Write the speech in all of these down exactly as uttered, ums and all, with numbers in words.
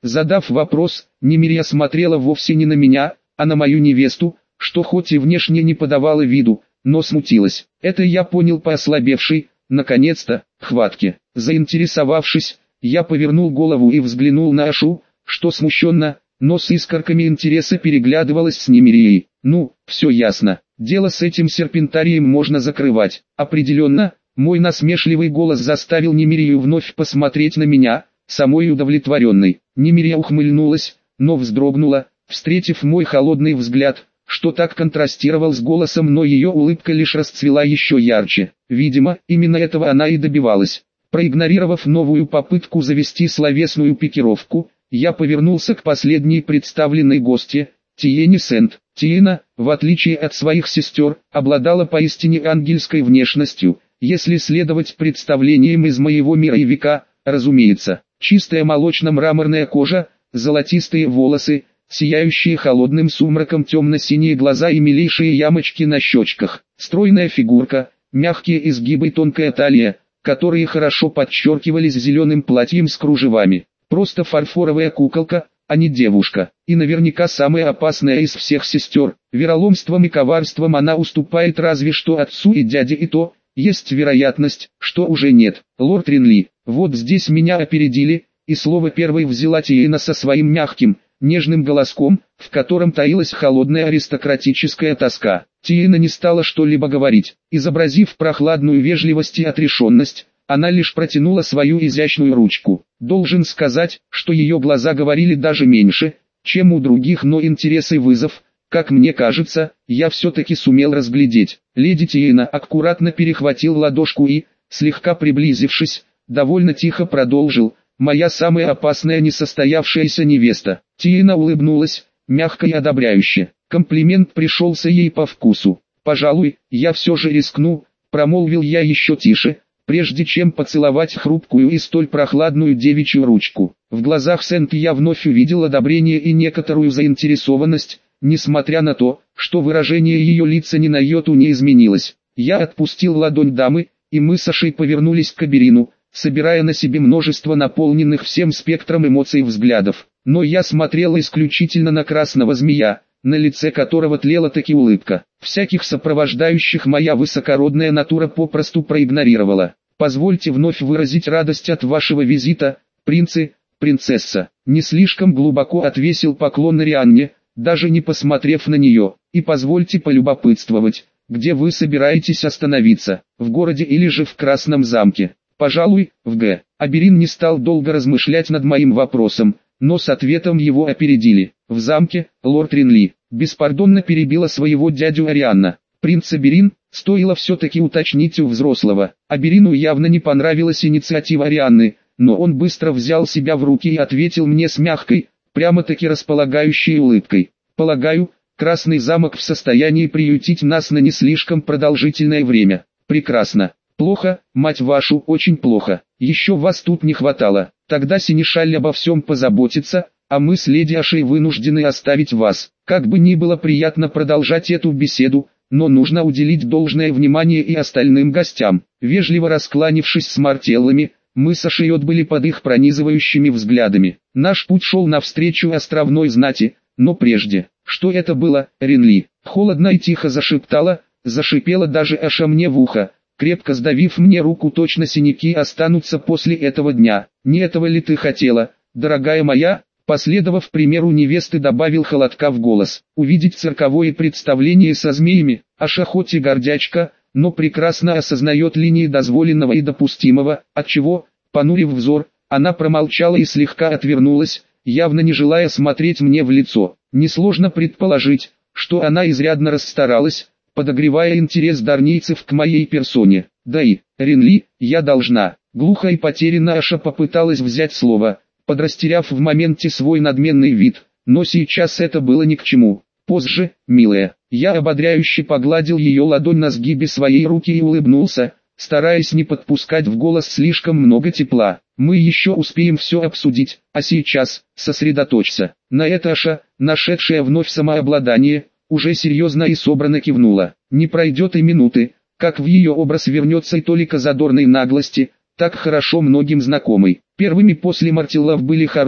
Задав вопрос, Немирия смотрела вовсе не на меня, а на мою невесту, что хоть и внешне не подавала виду, но смутилась. Это я понял по ослабевшей, наконец-то, хватке. Заинтересовавшись, я повернул голову и взглянул на Ашу, что смущенно, но с искорками интереса переглядывалась с Немирией. Ну, все ясно, дело с этим серпентарием можно закрывать. Определенно, мой насмешливый голос заставил Немирию вновь посмотреть на меня, самой удовлетворенной. Немирия ухмыльнулась, но вздрогнула, встретив мой холодный взгляд, что так контрастировал с голосом, но ее улыбка лишь расцвела еще ярче. Видимо, именно этого она и добивалась. Проигнорировав новую попытку завести словесную пикировку, я повернулся к последней представленной гостье, Тиене Сент. Тиена, в отличие от своих сестер, обладала поистине ангельской внешностью, если следовать представлениям из моего мира и века, разумеется. Чистая молочно-мраморная кожа, золотистые волосы, сияющие холодным сумраком темно-синие глаза и милейшие ямочки на щечках. Стройная фигурка, мягкие изгибы, тонкая талия, которые хорошо подчеркивались зеленым платьем с кружевами. Просто фарфоровая куколка, а не девушка. И наверняка самая опасная из всех сестер. Вероломством и коварством она уступает разве что отцу и дяде, и то, есть вероятность, что уже нет. Лорд Ринли, вот здесь меня опередили, и слово первой взяла Тиена со своим мягким, нежным голоском, в котором таилась холодная аристократическая тоска. Тиена не стала что-либо говорить. Изобразив прохладную вежливость и отрешенность, она лишь протянула свою изящную ручку. Должен сказать, что ее глаза говорили даже меньше, чем у других, но интерес и вызов, как мне кажется, я все-таки сумел разглядеть. Леди Тиена аккуратно перехватил ладошку и, слегка приблизившись, довольно тихо продолжил: «Моя самая опасная несостоявшаяся невеста». Тиена улыбнулась, мягко и одобряюще. Комплимент пришелся ей по вкусу. «Пожалуй, я все же рискну», — промолвил я еще тише, прежде чем поцеловать хрупкую и столь прохладную девичью ручку. В глазах Сент я вновь увидел одобрение и некоторую заинтересованность, несмотря на то, что выражение ее лица ни на йоту не изменилось. Я отпустил ладонь дамы, и мы с Ашей повернулись к Аберину, собирая на себе множество наполненных всем спектром эмоций взглядов. Но я смотрел исключительно на красного змея, на лице которого тлела таки улыбка. Всяких сопровождающих моя высокородная натура попросту проигнорировала. «Позвольте вновь выразить радость от вашего визита, принцы, принцесса». Не слишком глубоко отвесил поклон Рианне, даже не посмотрев на нее. «И позвольте полюбопытствовать, где вы собираетесь остановиться, в городе или же в Красном замке?» «Пожалуй, в Г». Аберин не стал долго размышлять над моим вопросом, но с ответом его опередили. «В замке, лорд Ринли», беспардонно перебила своего дядю Арианна. «Принц Аберин», стоило все-таки уточнить у взрослого. Аберину явно не понравилась инициатива Арианны, но он быстро взял себя в руки и ответил мне с мягкой, прямо-таки располагающей улыбкой: «Полагаю, Красный замок в состоянии приютить нас на не слишком продолжительное время». «Прекрасно. Плохо, мать вашу, очень плохо. Еще вас тут не хватало. Тогда Синишаль обо всем позаботится, а мы с леди Ашей вынуждены оставить вас». Как бы ни было приятно продолжать эту беседу, но нужно уделить должное внимание и остальным гостям. Вежливо раскланившись с Мартеллами, мы с Ашей отбыли под их пронизывающими взглядами. Наш путь шел навстречу островной знати, но прежде, что это было, Ринли? Холодно и тихо зашептала, зашипела даже Аша мне в ухо, крепко сдавив мне руку. «Точно синяки останутся после этого дня. Не этого ли ты хотела, дорогая моя?» Последовав примеру невесты, добавил холодка в голос. «Увидеть цирковое представление со змеями?» Аша хоть и гордячка, но прекрасно осознает линии дозволенного и допустимого, отчего, понурив взор, она промолчала и слегка отвернулась, явно не желая смотреть мне в лицо. Несложно предположить, что она изрядно расстаралась, подогревая интерес дарнийцев к моей персоне. «Да и, Ринли, я должна». Глухо и потерянно Аша попыталась взять слово, подрастеряв в моменте свой надменный вид, но сейчас это было ни к чему. «Позже, милая». Я ободряюще погладил ее ладонь на сгибе своей руки и улыбнулся, стараясь не подпускать в голос слишком много тепла. «Мы еще успеем все обсудить, а сейчас, сосредоточься». На это Аша, нашедшая вновь самообладание, уже серьезно и собрано кивнула. Не пройдет и минуты, как в ее образ вернется и толика задорной наглости, так хорошо многим знакомый. Первыми после Мартеллов были Харлоу,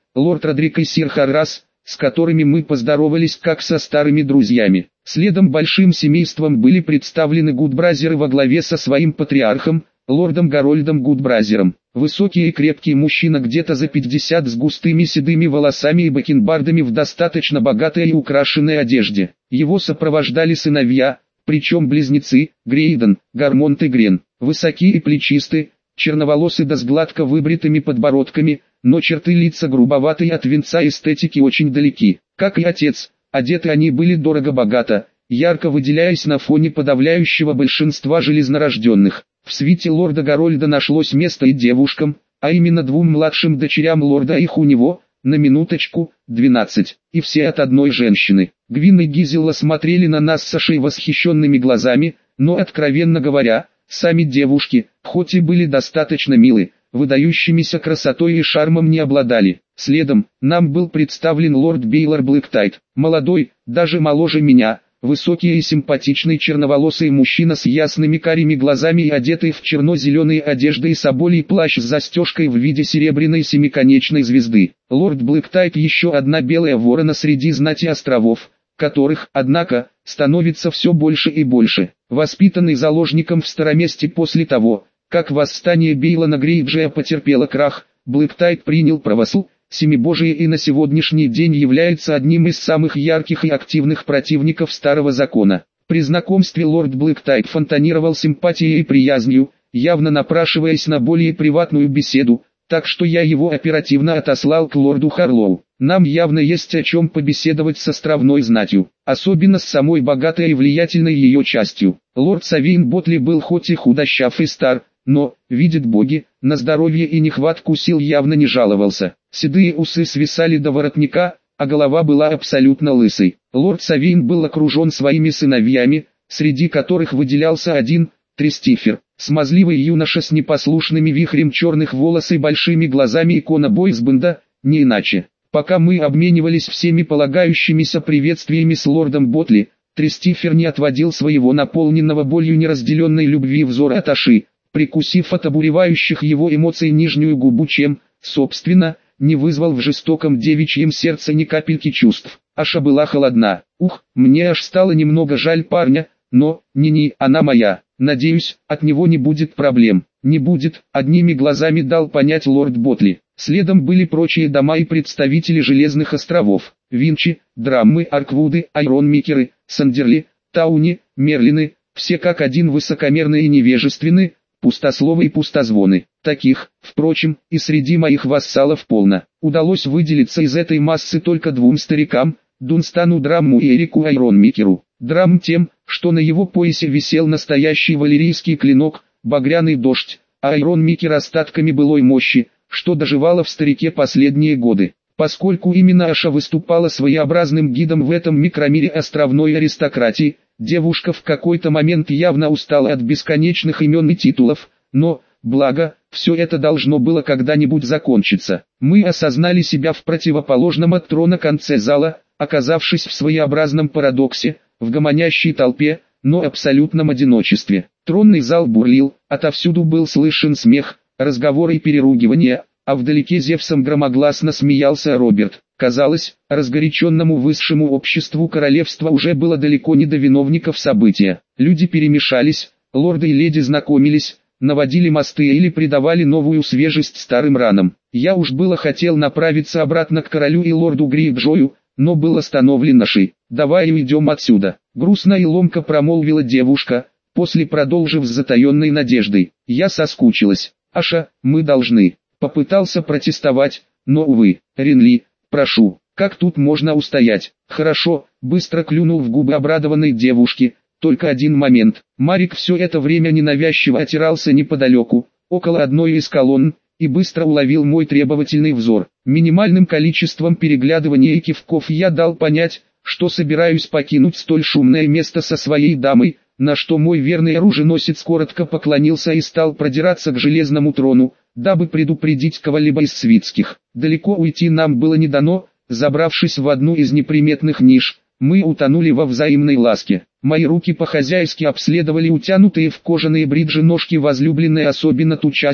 лорд Родрик и сир Харрас, с которыми мы поздоровались как со старыми друзьями. Следом большим семейством были представлены Гудбразеры во главе со своим патриархом, лордом Гарольдом Гудбразером. Высокий и крепкий мужчина где-то за пятьдесят с густыми седыми волосами и бакенбардами в достаточно богатой и украшенной одежде. Его сопровождали сыновья, причем близнецы, Грейден, Гармонт и Грен. Высокие и плечистые, черноволосы да с гладко выбритыми подбородками, но черты лица грубоватые от венца эстетики очень далеки. Как и отец, одеты они были дорого-богато, ярко выделяясь на фоне подавляющего большинства железнорожденных. В свите лорда Гарольда нашлось место и девушкам, а именно двум младшим дочерям лорда, их у него, на минуточку, двенадцать, и все от одной женщины. Гвин и Гизелла смотрели на нас с Ашей восхищенными глазами, но, откровенно говоря, сами девушки, хоть и были достаточно милы, выдающимися красотой и шармом не обладали. Следом, нам был представлен лорд Бейлор Блэктайд, молодой, даже моложе меня, высокий и симпатичный черноволосый мужчина с ясными карими глазами и одетый в черно-зеленые одежды и соболий плащ с застежкой в виде серебряной семиконечной звезды. Лорд Блэктайд еще одна белая ворона среди знати островов, которых, однако, становится все больше и больше. Воспитанный заложником в Староместе после того, как восстание Бейлона Грейджия потерпело крах, Блэктайд принял правосу, Семибожие и на сегодняшний день является одним из самых ярких и активных противников старого закона. При знакомстве лорд Блэктайд фонтанировал симпатией и приязнью, явно напрашиваясь на более приватную беседу, так что я его оперативно отослал к лорду Харлоу. Нам явно есть о чем побеседовать с островной знатью, особенно с самой богатой и влиятельной ее частью. Лорд Савейн Ботли был хоть и худощав и стар, но, видит боги, на здоровье и нехватку сил явно не жаловался. Седые усы свисали до воротника, а голова была абсолютно лысой. Лорд Савейн был окружен своими сыновьями, среди которых выделялся один, Трестифер, смазливый юноша с непослушными вихрем черных волос и большими глазами икона Бойсбенда, не иначе. Пока мы обменивались всеми полагающимися приветствиями с лордом Ботли, Трестифер не отводил своего наполненного болью неразделенной любви взора от Аши, прикусив от обуревающих его эмоций нижнюю губу, чем, собственно, не вызвал в жестоком девичьем сердце ни капельки чувств. Аша была холодна. Ух, мне аж стало немного жаль парня, но, не-не, она моя. Надеюсь, от него не будет проблем. Не будет, одними глазами дал понять лорд Ботли. Следом были прочие дома и представители Железных островов. Винчи, Драммы, Арквуды, Айронмикеры, Сандерли, Тауни, Мерлины, все как один высокомерны и невежественны, пустословы и пустозвоны. Таких, впрочем, и среди моих вассалов полно. Удалось выделиться из этой массы только двум старикам, Дунстану Драмму и Эрику Айронмикеру. Драм тем, что на его поясе висел настоящий валерийский клинок, багряный дождь, а Айронмикер остатками былой мощи, что доживало в старике последние годы. Поскольку именно Аша выступала своеобразным гидом в этом микромире островной аристократии, девушка в какой-то момент явно устала от бесконечных имен и титулов, но, благо, все это должно было когда-нибудь закончиться. Мы осознали себя в противоположном от трона конце зала, оказавшись в своеобразном парадоксе, в гомонящей толпе, но абсолютном одиночестве. Тронный зал бурлил, отовсюду был слышен смех, разговоры и переругивания, а вдалеке Зевсом громогласно смеялся Роберт. Казалось, разгоряченному высшему обществу королевства уже было далеко не до виновников события. Люди перемешались, лорды и леди знакомились, наводили мосты или придавали новую свежесть старым ранам. Я уж было хотел направиться обратно к королю и лорду Грейджою, но был остановлен Ашей. «Давай уйдем отсюда», — грустно и ломко промолвила девушка, после продолжив с затаенной надеждой. Я соскучилась. «Аша, мы должны». Попытался протестовать, но увы. «Ренли, прошу, как тут можно устоять?» «Хорошо», — быстро клюнул в губы обрадованной девушки. «Только один момент». Марик все это время ненавязчиво отирался неподалеку, около одной из колонн, и быстро уловил мой требовательный взор. Минимальным количеством переглядываний и кивков я дал понять, что собираюсь покинуть столь шумное место со своей дамой, на что мой верный оруженосец коротко поклонился и стал продираться к железному трону, дабы предупредить кого-либо из свитских. Далеко уйти нам было не дано, забравшись в одну из неприметных ниш, мы утонули во взаимной ласке. Мои руки по-хозяйски обследовали утянутые в кожаные бриджи ножки возлюбленной, особенно ту часть,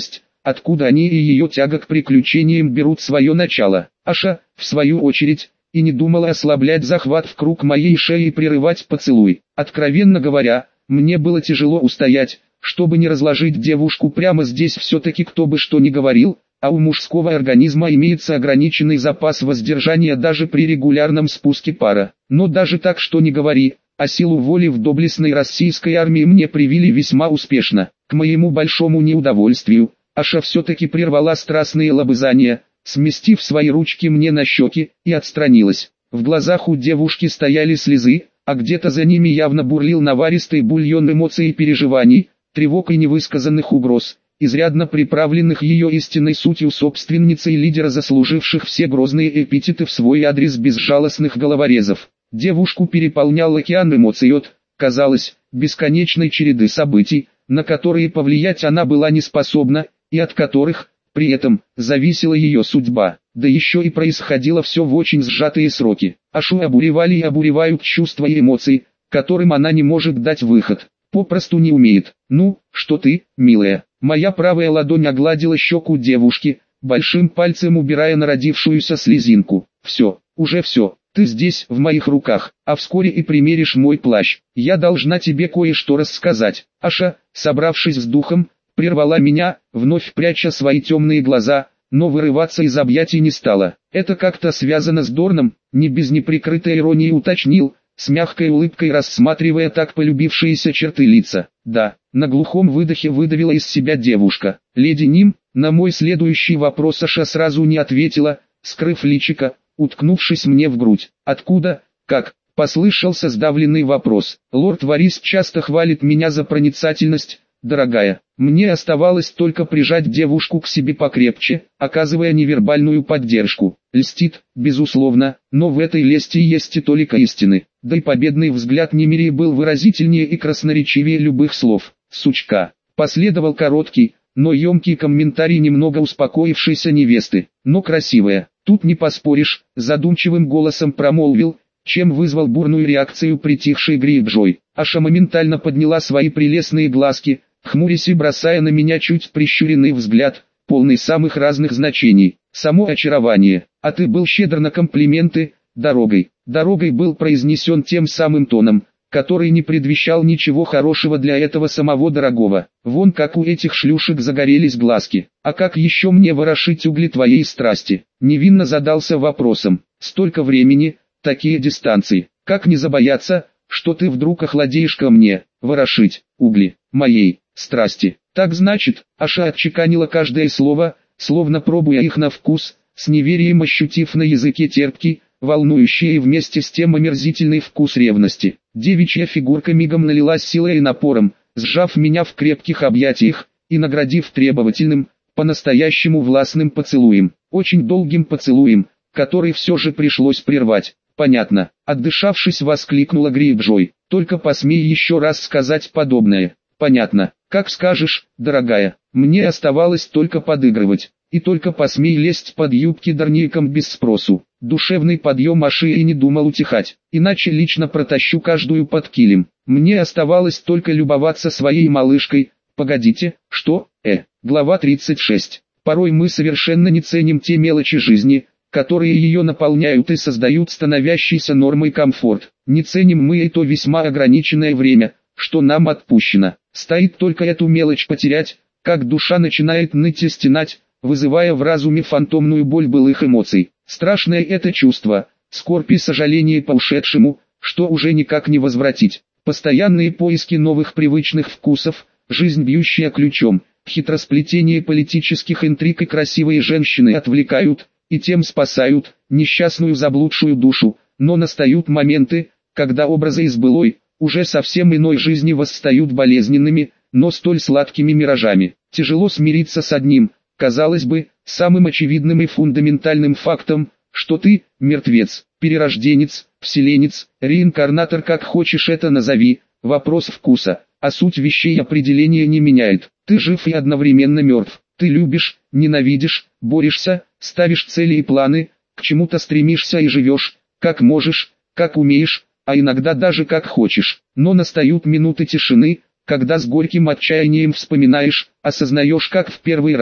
откуда они и ее тяга к приключениям берут свое начало. Аша, в свою очередь, и не думала ослаблять захват в круг моей шеи и прерывать поцелуй. Откровенно говоря, мне было тяжело устоять, чтобы не разложить девушку прямо здесь. Все-таки кто бы что ни говорил, а у мужского организма имеется ограниченный запас воздержания даже при регулярном спуске пара. Но даже так что ни говори, а силу воли в доблестной российской армии мне привили весьма успешно. К моему большому неудовольствию, Аша все-таки прервала страстные лобызания, сместив свои ручки мне на щеки, и отстранилась. В глазах у девушки стояли слезы, а где-то за ними явно бурлил наваристый бульон эмоций и переживаний, тревог и невысказанных угроз, изрядно приправленных ее истинной сутью собственницы и лидера, заслуживших все грозные эпитеты в свой адрес безжалостных головорезов. Девушку переполнял океан эмоций от, казалось, бесконечной череды событий, на которые повлиять она была не способна, и от которых, при этом, зависела ее судьба. Да еще и происходило все в очень сжатые сроки. Ашу обуревали и обуревают чувства и эмоции, которым она не может дать выход. Попросту не умеет. Ну, что ты, милая? Моя правая ладонь огладила щеку девушки, большим пальцем убирая народившуюся слезинку. Все, уже все. Ты здесь, в моих руках, а вскоре и примеришь мой плащ. Я должна тебе кое-что рассказать. Аша, собравшись с духом, прервала меня, вновь пряча свои темные глаза, но вырываться из объятий не стала. Это как-то связано с Дорном, не без неприкрытой иронии уточнил, с мягкой улыбкой рассматривая так полюбившиеся черты лица. Да, на глухом выдохе выдавила из себя девушка. Леди Ним, на мой следующий вопрос Аша сразу не ответила, скрыв личико, уткнувшись мне в грудь. Откуда, как, послышался сдавленный вопрос. Лорд Варис часто хвалит меня за проницательность, дорогая. Мне оставалось только прижать девушку к себе покрепче, оказывая невербальную поддержку. Льстит, безусловно, но в этой лести есть и толика истины. Да и победный взгляд Немирии был выразительнее и красноречивее любых слов. Сучка. Последовал короткий, но емкий комментарий немного успокоившейся невесты. Но красивая. Тут не поспоришь, задумчивым голосом промолвил, чем вызвал бурную реакцию притихшей Грейджой. Аша моментально подняла свои прелестные глазки, хмурясь и бросая на меня чуть прищуренный взгляд, полный самых разных значений. Само очарование. А ты был щедр на комплименты, дорогой. Дорогой был произнесен тем самым тоном, который не предвещал ничего хорошего для этого самого дорогого. Вон как у этих шлюшек загорелись глазки. А как еще мне ворошить угли твоей страсти? Невинно задался вопросом. Столько времени, такие дистанции. Как не забояться, что ты вдруг охладеешь ко мне? Ворошить угли моей страсти. Так значит, Аша отчеканила каждое слово, словно пробуя их на вкус, с неверием ощутив на языке терпкий, волнующий и вместе с тем омерзительный вкус ревности. Девичья фигурка мигом налилась силой и напором, сжав меня в крепких объятиях и наградив требовательным, по-настоящему властным поцелуем. Очень долгим поцелуем, который все же пришлось прервать. Понятно. Отдышавшись, воскликнула Грейджой. Только посмей еще раз сказать подобное. Понятно. Как скажешь, дорогая. Мне оставалось только подыгрывать. И только посмей лезть под юбки дарником без спросу. Душевный подъем Аши и не думал утихать. Иначе лично протащу каждую под килем. Мне оставалось только любоваться своей малышкой. Погодите, что? Э. Глава тридцать шесть. Порой мы совершенно не ценим те мелочи жизни, которые ее наполняют и создают становящийся нормой комфорт. Не ценим мы и то весьма ограниченное время, что нам отпущено. Стоит только эту мелочь потерять, как душа начинает ныть и стенать, вызывая в разуме фантомную боль былых эмоций. Страшное это чувство, скорбь и сожаление по ушедшему, что уже никак не возвратить. Постоянные поиски новых привычных вкусов, жизнь бьющая ключом, хитросплетение политических интриг и красивые женщины отвлекают, и тем спасают несчастную заблудшую душу, но настают моменты, когда образы из былой, уже совсем иной жизни восстают болезненными, но столь сладкими миражами. Тяжело смириться с одним, казалось бы, самым очевидным и фундаментальным фактом, что ты – мертвец, перерожденец, вселенец, реинкарнатор, как хочешь это назови, вопрос вкуса, а суть вещей определения не меняет. Ты жив и одновременно мертв. Ты любишь, ненавидишь, борешься, ставишь цели и планы, к чему-то стремишься и живешь, как можешь, как умеешь, а иногда даже как хочешь. Но настают минуты тишины, когда с горьким отчаянием вспоминаешь, осознаешь как в первый раз,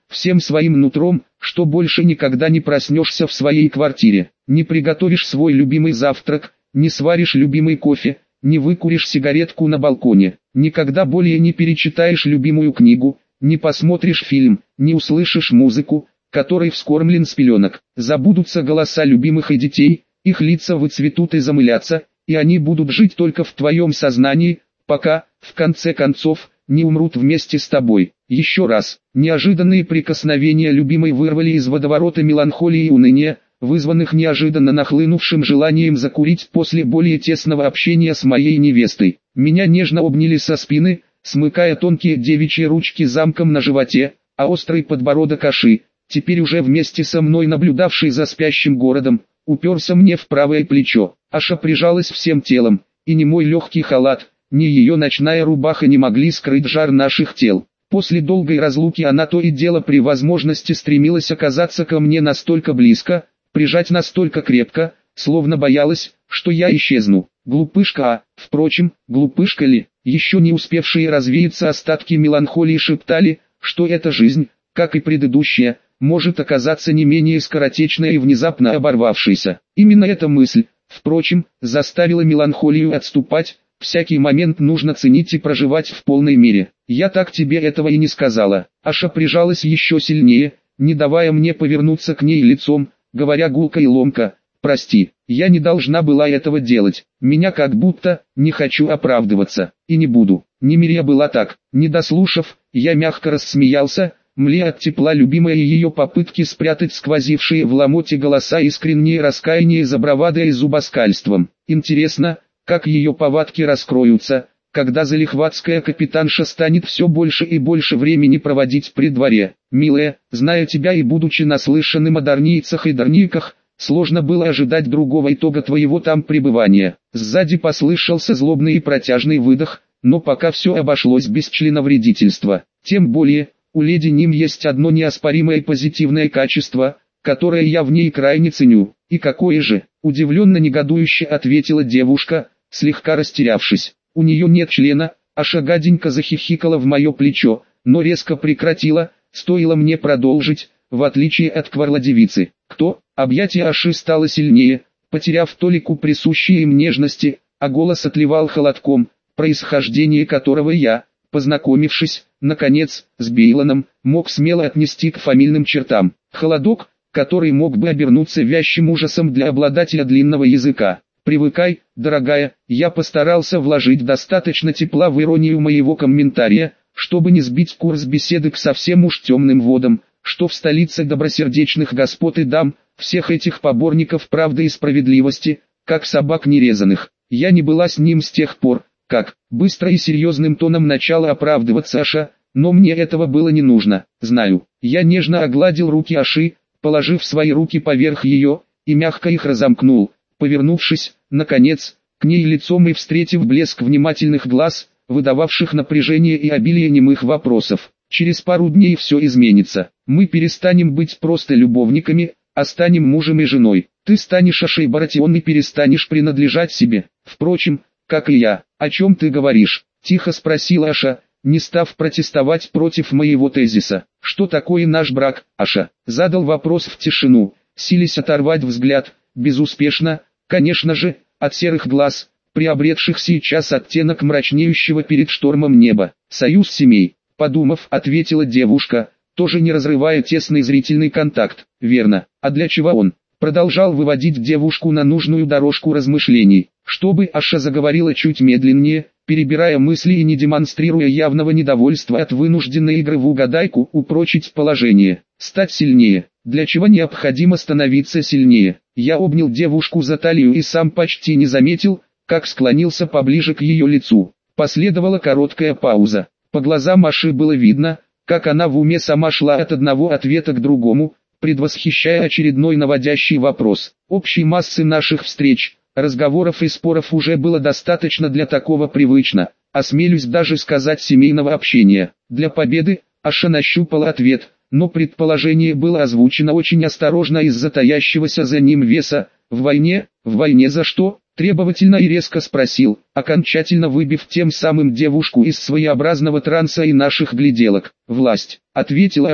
всем своим нутром, что больше никогда не проснешься в своей квартире, не приготовишь свой любимый завтрак, не сваришь любимый кофе, не выкуришь сигаретку на балконе, никогда более не перечитаешь любимую книгу, не посмотришь фильм, не услышишь музыку, которой вскормлен с пеленок. Забудутся голоса любимых и детей, их лица выцветут и замылятся, и они будут жить только в твоем сознании, пока, в конце концов, не умрут вместе с тобой. Еще раз, неожиданные прикосновения любимой вырвали из водоворота меланхолии и уныния, вызванных неожиданно нахлынувшим желанием закурить после более тесного общения с моей невестой. Меня нежно обняли со спины, смыкая тонкие девичьи ручки замком на животе, а острый подбородок Аши, теперь уже вместе со мной наблюдавший за спящим городом, уперся мне в правое плечо. Аша прижалась всем телом, и ни мой легкий халат, ни ее ночная рубаха не могли скрыть жар наших тел. После долгой разлуки она то и дело при возможности стремилась оказаться ко мне настолько близко, прижать настолько крепко, словно боялась, что я исчезну. Глупышка, а, впрочем, глупышка ли? Еще не успевшие развеяться остатки меланхолии шептали, что эта жизнь, как и предыдущая, может оказаться не менее скоротечной и внезапно оборвавшейся. Именно эта мысль, впрочем, заставила меланхолию отступать. Всякий момент нужно ценить и проживать в полной мере. Я так тебе этого и не сказала. Аша прижалась еще сильнее, не давая мне повернуться к ней лицом, говоря гулко и ломко: «Прости, я не должна была этого делать. Меня как будто, не хочу оправдываться, и не буду». Немирия была так. Не дослушав, я мягко рассмеялся, млея от тепла любимой ее попытки спрятать сквозившие в ломоте голоса искреннее раскаяние за бравадой и зубоскальством. Интересно, как ее повадки раскроются, когда залихватская капитанша станет все больше и больше времени проводить при дворе. Милая, зная тебя и будучи наслышанным о дарнийцах и дарниках, сложно было ожидать другого итога твоего там пребывания. Сзади послышался злобный и протяжный выдох, но пока все обошлось без членовредительства. Тем более, у леди Ним есть одно неоспоримое позитивное качество, которое я в ней крайне ценю. И какое же? Удивленно негодующе ответила девушка, слегка растерявшись. У нее нет члена. Аша гаденько захихикала в мое плечо, но резко прекратила, стоило мне продолжить, в отличие от кварла-девицы. Кто? Объятие Аши стало сильнее, потеряв толику присущей им нежности, а голос отливал холодком, происхождение которого я, познакомившись, наконец, с Бейлоном, мог смело отнести к фамильным чертам. Холодок, который мог бы обернуться вязчим ужасом для обладателя длинного языка. «Привыкай, дорогая», я постарался вложить достаточно тепла в иронию моего комментария, чтобы не сбить курс беседы к совсем уж темным водам, что в столице добросердечных господ и дам, всех этих поборников правды и справедливости, как собак нерезанных. Я не была с ним с тех пор, как, быстро и серьезным тоном начала оправдываться Аша, но мне этого было не нужно, знаю. Я нежно огладил руки Аши, положив свои руки поверх ее, и мягко их разомкнул, повернувшись, наконец, к ней лицом и встретив блеск внимательных глаз, выдававших напряжение и обилие немых вопросов. Через пару дней все изменится. Мы перестанем быть просто любовниками, а станем мужем и женой. Ты станешь Ашей Баратион и перестанешь принадлежать себе. Впрочем, как и я. О чем ты говоришь? Тихо спросила Аша, не став протестовать против моего тезиса. Что такое наш брак, Аша? Задал вопрос в тишину, силясь оторвать взгляд, безуспешно, конечно же, от серых глаз, приобретших сейчас оттенок мрачнеющего перед штормом неба. Союз семей, подумав, ответила девушка, тоже не разрывая тесный зрительный контакт. Верно, а для чего он? Продолжал выводить девушку на нужную дорожку размышлений, чтобы Аша заговорила чуть медленнее, перебирая мысли и не демонстрируя явного недовольства от вынужденной игры в угадайку, упрочить положение, стать сильнее. Для чего необходимо становиться сильнее? Я обнял девушку за талию и сам почти не заметил, как склонился поближе к ее лицу. Последовала короткая пауза. По глазам Аши было видно, как она в уме сама шла от одного ответа к другому, предвосхищая очередной наводящий вопрос. Общей массы наших встреч, разговоров и споров уже было достаточно для такого привычно, осмелюсь даже сказать семейного общения. Для победы Аша нащупала ответ, но предположение было озвучено очень осторожно из-за таящегося за ним веса. В войне, в войне за что? Требовательно и резко спросил, окончательно выбив тем самым девушку из своеобразного транса и наших гляделок. «Власть», — ответила Аша,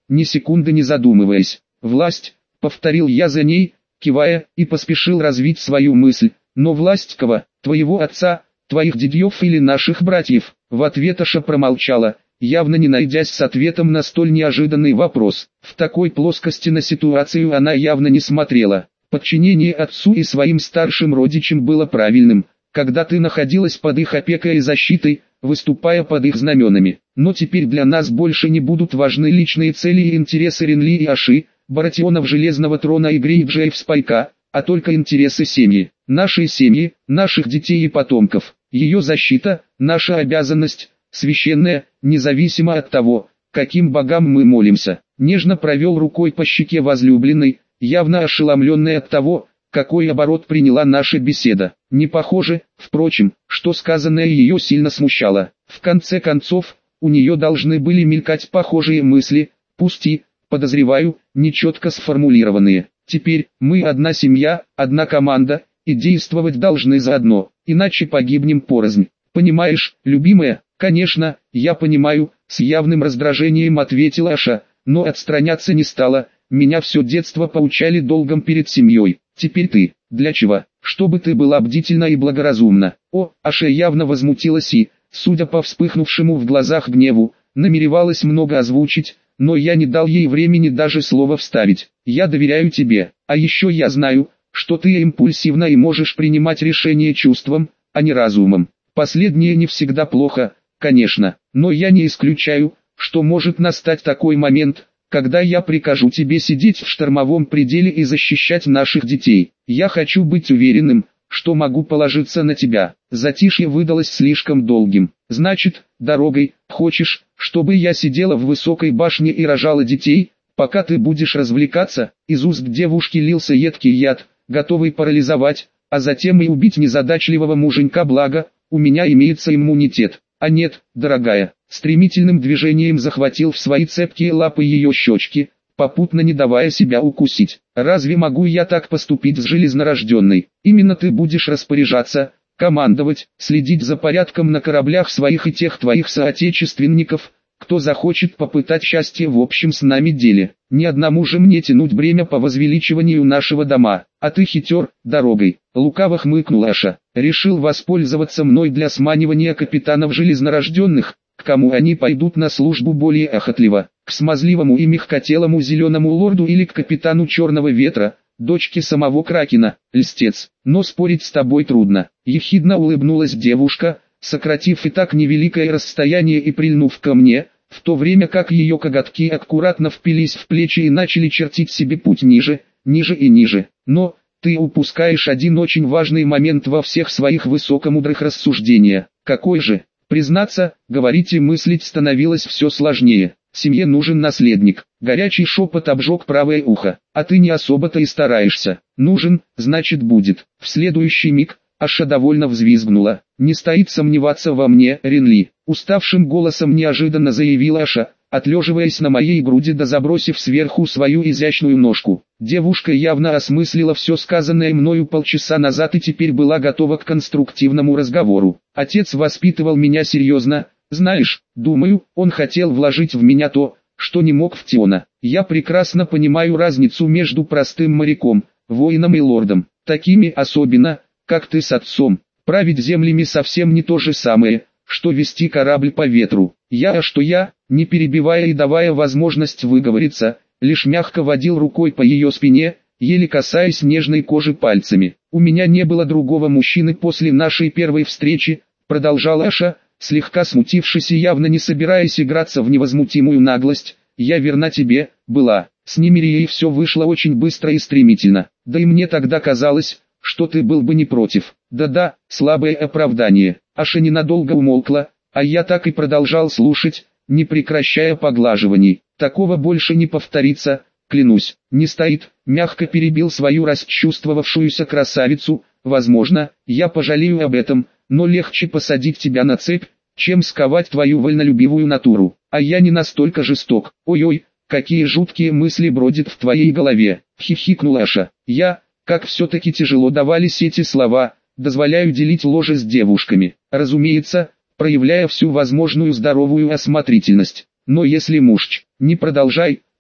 ни секунды не задумываясь. «Власть», — повторил я за ней, кивая, и поспешил развить свою мысль. «Но власть кого? Твоего отца, твоих дядьев или наших братьев?» В ответ Аша промолчала, явно не найдясь с ответом на столь неожиданный вопрос. В такой плоскости на ситуацию она явно не смотрела. Подчинение отцу и своим старшим родичам было правильным, когда ты находилась под их опекой и защитой, выступая под их знаменами. Но теперь для нас больше не будут важны личные цели и интересы Ренли и Аши, Баратионов Железного Трона и Грейджеев Спайка, а только интересы семьи, нашей семьи, наших детей и потомков. Ее защита – наша обязанность, священная, независимо от того, каким богам мы молимся. Нежно провел рукой по щеке возлюбленной, явно ошеломленной от того, какой оборот приняла наша беседа. Не похоже, впрочем, что сказанное ее сильно смущало. В конце концов, у нее должны были мелькать похожие мысли, пусть и, подозреваю, нечетко сформулированные. Теперь, мы одна семья, одна команда, и действовать должны заодно, иначе погибнем порознь. Понимаешь, любимая? Конечно, я понимаю, с явным раздражением ответила Аша, но отстраняться не стала. Меня все детство поучали долгом перед семьей. Теперь ты, для чего? Чтобы ты была бдительна и благоразумна. О, Аша явно возмутилась и, судя по вспыхнувшему в глазах гневу, намеревалась много озвучить, но я не дал ей времени даже слова вставить. Я доверяю тебе, а еще я знаю, что ты импульсивна и можешь принимать решения чувством, а не разумом. Последнее не всегда плохо, конечно, но я не исключаю, что может настать такой момент, когда я прикажу тебе сидеть в штормовом пределе и защищать наших детей. Я хочу быть уверенным, что могу положиться на тебя. Затишье выдалось слишком долгим. Значит, дорогой, хочешь, чтобы я сидела в высокой башне и рожала детей, пока ты будешь развлекаться? Из уст девушки лился едкий яд, готовый парализовать, а затем и убить незадачливого муженька, благо, у меня имеется иммунитет. А нет, дорогая, стремительным движением захватил в свои цепкие лапы ее щечки, попутно не давая себя укусить. Разве могу я так поступить с железнорожденной? Именно ты будешь распоряжаться, командовать, следить за порядком на кораблях своих и тех твоих соотечественников, кто захочет попытать счастье в общем с нами деле. Ни одному же мне тянуть бремя по возвеличиванию нашего дома, а ты хитер, дорогой. Лукаво хмыкнул Аша, решил воспользоваться мной для сманивания капитанов железнорожденных, к кому они пойдут на службу более охотливо, к смазливому и мягкотелому зеленому лорду или к капитану Черного Ветра, дочке самого Кракена, льстец. Но спорить с тобой трудно. Ехидно улыбнулась девушка, сократив и так невеликое расстояние и прильнув ко мне, в то время как ее коготки аккуратно впились в плечи и начали чертить себе путь ниже, ниже и ниже. Но, ты упускаешь один очень важный момент во всех своих высокомудрых рассуждениях. Какой же? Признаться, говорить и мыслить становилось все сложнее. Семье нужен наследник. Горячий шепот обжег правое ухо. А ты не особо-то и стараешься. Нужен, значит будет. В следующий миг Аша довольно взвизгнула. «Не стоит сомневаться во мне, Ренли», — уставшим голосом неожиданно заявила Аша, отлеживаясь на моей груди да забросив сверху свою изящную ножку. Девушка явно осмыслила все сказанное мною полчаса назад и теперь была готова к конструктивному разговору. Отец воспитывал меня серьезно, знаешь, думаю, он хотел вложить в меня то, что не мог в Тиона. Я прекрасно понимаю разницу между простым моряком, воином и лордом, такими особенно, как ты с отцом. Править землями совсем не то же самое, что вести корабль по ветру. Я, а что я, не перебивая и давая возможность выговориться, лишь мягко водил рукой по ее спине, еле касаясь нежной кожи пальцами. У меня не было другого мужчины после нашей первой встречи, продолжал Аша, слегка смутившись и явно не собираясь играться в невозмутимую наглость. Я верна тебе, была. С Немирией все вышло очень быстро и стремительно. Да и мне тогда казалось, что ты был бы не против. Да-да, слабое оправдание. Аша ненадолго умолкла, а я так и продолжал слушать, не прекращая поглаживаний. Такого больше не повторится, клянусь. Не стоит, мягко перебил свою расчувствовавшуюся красавицу. Возможно, я пожалею об этом, но легче посадить тебя на цепь, чем сковать твою вольнолюбивую натуру. А я не настолько жесток. Ой-ой, какие жуткие мысли бродят в твоей голове. Хихикнула Аша. Я... Как все-таки тяжело давались эти слова, дозволяю делить ложе с девушками. Разумеется, проявляя всю возможную здоровую осмотрительность. Но если мужч, не продолжай,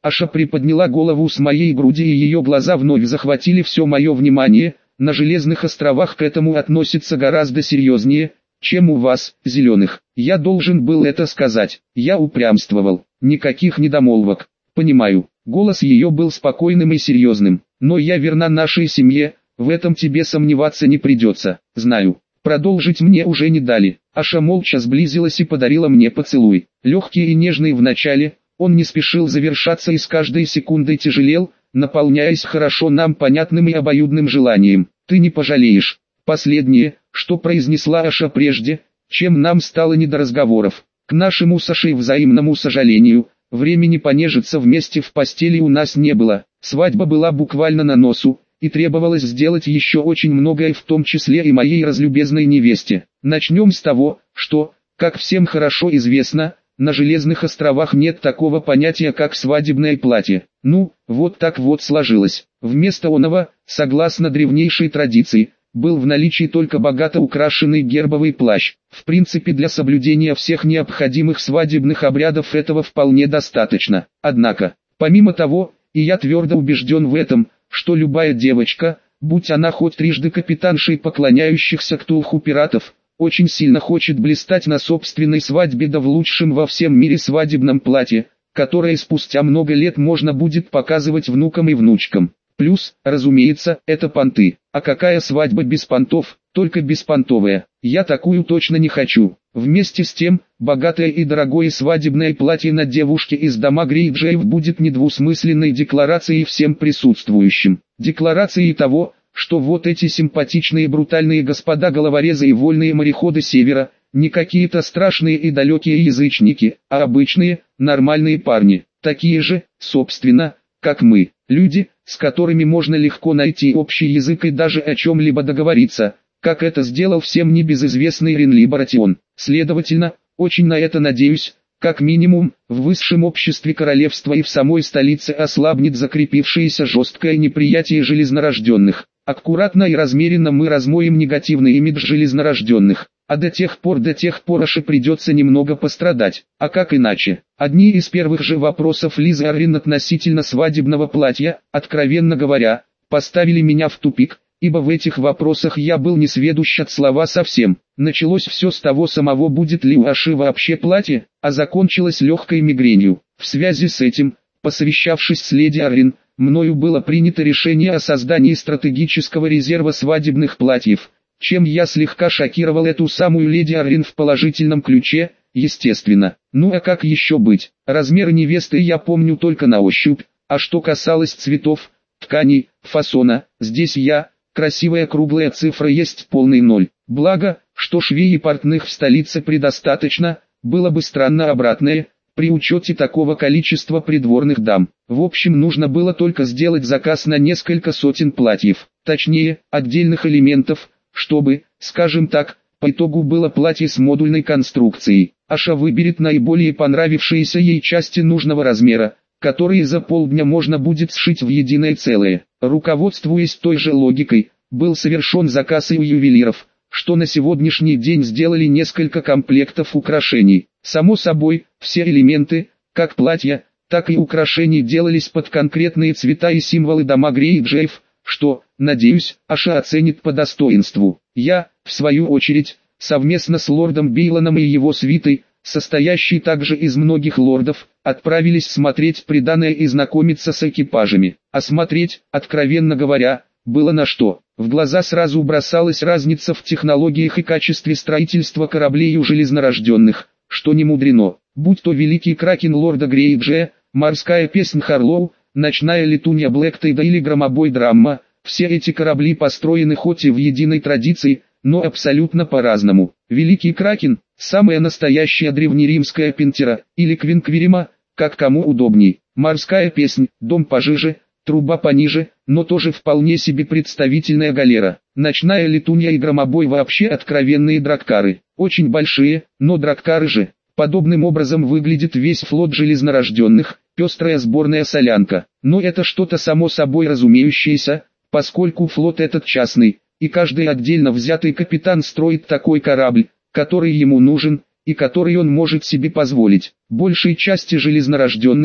Аша приподняла голову с моей груди, и ее глаза вновь захватили все мое внимание. На Железных островах к этому относятся гораздо серьезнее, чем у вас, зеленых. Я должен был это сказать. Я упрямствовал. Никаких недомолвок. Понимаю. Голос ее был спокойным и серьезным. Но я верна нашей семье, в этом тебе сомневаться не придется. Знаю. Продолжить мне уже не дали. Аша молча сблизилась и подарила мне поцелуй. Легкий и нежный в начале, он не спешил завершаться и с каждой секундой тяжелел, наполняясь хорошо нам понятным и обоюдным желанием. Ты не пожалеешь. Последнее, что произнесла Аша прежде, чем нам стало не до разговоров. К нашему с Ашей взаимному сожалению, времени понежиться вместе в постели у нас не было. Свадьба была буквально на носу, и требовалось сделать еще очень многое, в том числе и моей разлюбезной невесте. Начнем с того, что, как всем хорошо известно, на Железных островах нет такого понятия, как свадебное платье. Ну, вот так вот сложилось. Вместо оного, согласно древнейшей традиции, был в наличии только богато украшенный гербовый плащ. В принципе, для соблюдения всех необходимых свадебных обрядов этого вполне достаточно. Однако, помимо того, и я твердо убежден в этом, что любая девочка, будь она хоть трижды капитаншей поклоняющихся Ктулху пиратов, очень сильно хочет блистать на собственной свадьбе, да в лучшем во всем мире свадебном платье, которое спустя много лет можно будет показывать внукам и внучкам. Плюс, разумеется, это понты. А какая свадьба без понтов, только беспонтовая? Я такую точно не хочу. Вместе с тем, богатое и дорогое свадебное платье на девушке из дома Грейджеев будет недвусмысленной декларацией всем присутствующим. Декларацией того, что вот эти симпатичные брутальные господа головорезы и вольные мореходы Севера, не какие-то страшные и далекие язычники, а обычные, нормальные парни, такие же, собственно, как мы, люди, с которыми можно легко найти общий язык и даже о чем-либо договориться, как это сделал всем небезызвестный Ренли Баратион. Следовательно, очень на это надеюсь, как минимум, в высшем обществе королевства и в самой столице ослабнет закрепившееся жесткое неприятие железнорожденных. Аккуратно и размеренно мы размоем негативный имидж железнорожденных, а до тех пор до тех пор Аше придется немного пострадать. А как иначе? Одни из первых же вопросов Лизы Аррин относительно свадебного платья, откровенно говоря, поставили меня в тупик, ибо в этих вопросах я был несведущ от слова совсем. Началось все с того самого, будет ли у Аши вообще платье, а закончилось легкой мигренью. В связи с этим, посовещавшись с леди Аррин, мною было принято решение о создании стратегического резерва свадебных платьев, чем я слегка шокировал эту самую леди Аррин в положительном ключе, естественно. Ну а как еще быть? Размер невесты я помню только на ощупь, а что касалось цветов, тканей, фасона, здесь я, красивая круглая цифра есть полный ноль. Благо, что швей и портных в столице предостаточно, было бы странно обратное, при учете такого количества придворных дам. В общем, нужно было только сделать заказ на несколько сотен платьев, точнее, отдельных элементов, чтобы, скажем так, по итогу было платье с модульной конструкцией. Аша выберет наиболее понравившиеся ей части нужного размера, которые за полдня можно будет сшить в единое целое. Руководствуясь той же логикой, был совершен заказ и у ювелиров, что на сегодняшний день сделали несколько комплектов украшений. Само собой, все элементы, как платья, так и украшений делались под конкретные цвета и символы дома Грейджеев, что, надеюсь, Аша оценит по достоинству. Я, в свою очередь, совместно с лордом Бейлоном и его свитой, состоящей также из многих лордов, отправились смотреть приданое и знакомиться с экипажами. А смотреть, откровенно говоря, было на что. В глаза сразу бросалась разница в технологиях и качестве строительства кораблей у железнорожденных, что не мудрено. Будь то великий кракен лорда Грейджея, морская песнь Харлоу, ночная летунья Блэктейда или громобой Драмма, все эти корабли построены хоть и в единой традиции, но абсолютно по-разному. Великий кракен – самая настоящая древнеримская пентера, или квинквирима, как кому удобней. Морская песнь – дом пожиже, труба пониже, но тоже вполне себе представительная галера. Ночная летунья и громобой вообще откровенные драккары, очень большие, но драккары же. Подобным образом выглядит весь флот железнорожденных, пестрая сборная солянка. Но это что-то само собой разумеющееся, поскольку флот этот частный, и каждый отдельно взятый капитан строит такой корабль, который ему нужен, и который он может себе позволить. Большей части железнорожденных,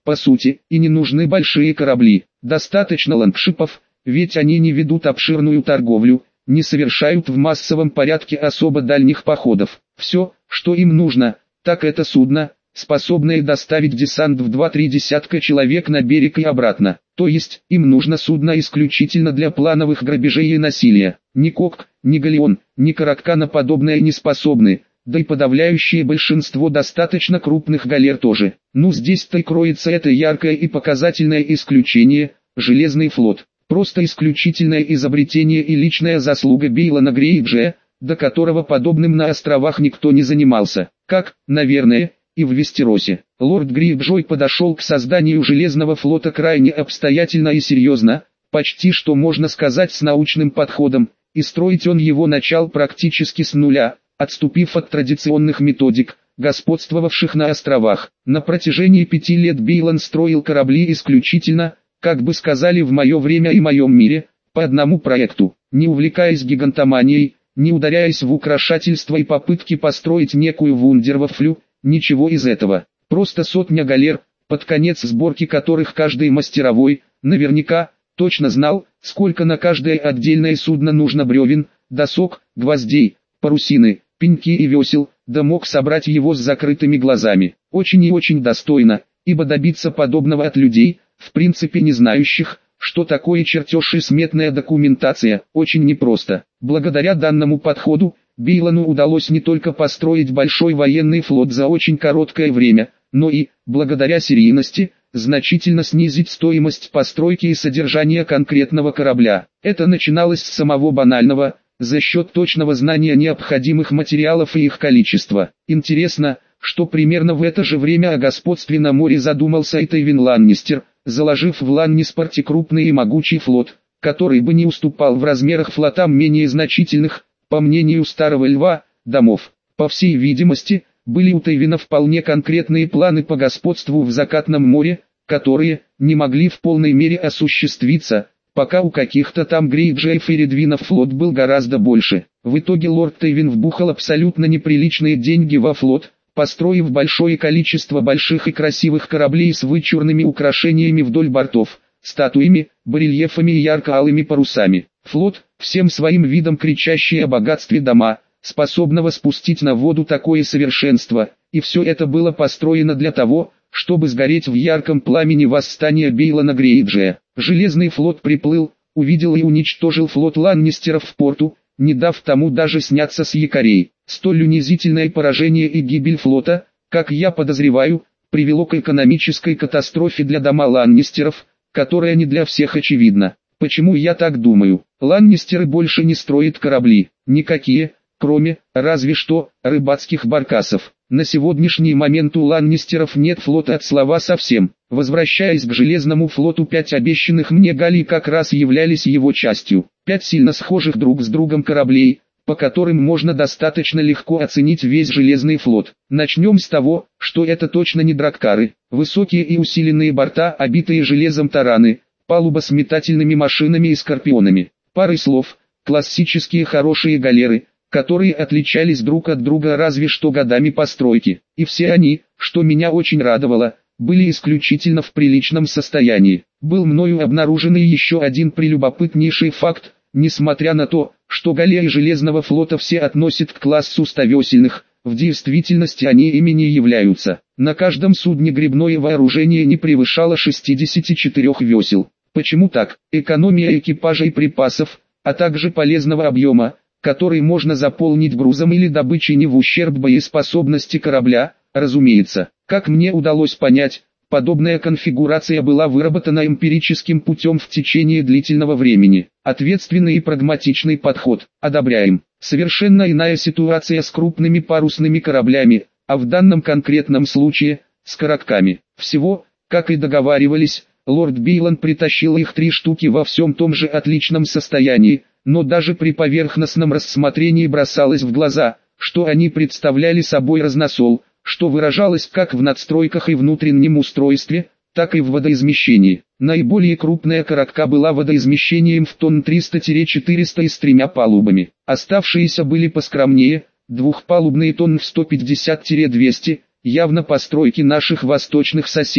по сути, и не нужны большие корабли. Достаточно лонгшипов, ведь они не ведут обширную торговлю, не совершают в массовом порядке особо дальних походов. Все, что им нужно, так это судно, способное доставить десант в два-три десятка человек на берег и обратно. То есть, им нужно судно исключительно для плановых грабежей и насилия. Ни Кок, ни Галеон, ни Каракка на подобное не способны, да и подавляющее большинство достаточно крупных галер тоже. Ну здесь-то и кроется это яркое и показательное исключение – Железный флот. Просто исключительное изобретение и личная заслуга Бейлона Грейджа, до которого подобным на островах никто не занимался. Как, наверное, и в Вестеросе. Лорд Грейджой подошел к созданию Железного флота крайне обстоятельно и серьезно, почти что можно сказать с научным подходом, и строить он его начал практически с нуля, отступив от традиционных методик, господствовавших на островах. На протяжении пяти лет Бейлон строил корабли исключительно, как бы сказали в мое время и моем мире, по одному проекту, не увлекаясь гигантоманией, не ударяясь в украшательство и попытки построить некую вундервафлю, ничего из этого. Просто сотня галер, под конец сборки которых каждый мастеровой, наверняка, точно знал, сколько на каждое отдельное судно нужно бревен, досок, гвоздей, парусины, пеньки и весел, да мог собрать его с закрытыми глазами. Очень и очень достойно, ибо добиться подобного от людей, в принципе не знающих, что такое чертеж и сметная документация, очень непросто. Благодаря данному подходу, Бейлону удалось не только построить большой военный флот за очень короткое время, но и, благодаря серийности, значительно снизить стоимость постройки и содержания конкретного корабля. Это начиналось с самого банального, за счет точного знания необходимых материалов и их количества. Интересно, что примерно в это же время о господстве на море задумался и Тywin Ланнистер, заложив в Ланниспорте крупный и могучий флот, который бы не уступал в размерах флотам менее значительных, по мнению Старого Льва, домов. По всей видимости, были у Тywina вполне конкретные планы по господству в закатном море, которые не могли в полной мере осуществиться, пока у каких-то там Грейджеев и Редвинов флот был гораздо больше. В итоге лорд Тywin вбухал абсолютно неприличные деньги во флот, построив большое количество больших и красивых кораблей с вычурными украшениями вдоль бортов, статуями, барельефами и ярко-алыми парусами. Флот, всем своим видом кричащий о богатстве дома, способного спустить на воду такое совершенство, и все это было построено для того, чтобы сгореть в ярком пламени восстания Бейлона Грейджа. Железный флот приплыл, увидел и уничтожил флот Ланнистеров в порту, не дав тому даже сняться с якорей. Столь унизительное поражение и гибель флота, как я подозреваю, привело к экономической катастрофе для дома Ланнистеров, которая не для всех очевидна. Почему я так думаю? Ланнистеры больше не строят корабли, никакие, кроме, разве что, рыбацких баркасов. На сегодняшний момент у Ланнистеров нет флота от слова совсем. Возвращаясь к Железному флоту, пять обещанных мне галей как раз являлись его частью. Пять сильно схожих друг с другом кораблей, по которым можно достаточно легко оценить весь Железный флот. Начнем с того, что это точно не драккары. Высокие и усиленные борта, обитые железом тараны, палуба с метательными машинами и скорпионами. Парой слов, классические хорошие галеры, которые отличались друг от друга разве что годами постройки. И все они, что меня очень радовало, были исключительно в приличном состоянии. Был мною обнаружен еще один прелюбопытнейший факт, несмотря на то, что галеи Железного флота все относят к классу ставесельных, в действительности они ими не являются. На каждом судне гребное вооружение не превышало шестидесяти четырёх весел. Почему так? Экономия экипажа и припасов, а также полезного объема, который можно заполнить грузом или добычей не в ущерб боеспособности корабля, разумеется. Как мне удалось понять, подобная конфигурация была выработана эмпирическим путем в течение длительного времени. Ответственный и прагматичный подход. Одобряем. Совершенно иная ситуация с крупными парусными кораблями, а в данном конкретном случае, с каракками. Всего, как и договаривались, лорд Бейлон притащил их три штуки во всем том же отличном состоянии, но даже при поверхностном рассмотрении бросалось в глаза, что они представляли собой разносол, что выражалось как в надстройках и внутреннем устройстве, так и в водоизмещении. Наиболее крупная каракка была водоизмещением в тонн триста-четыреста и с тремя палубами. Оставшиеся были поскромнее, двухпалубные тонн в сто пятьдесят-двести, явно постройки наших восточных соседей.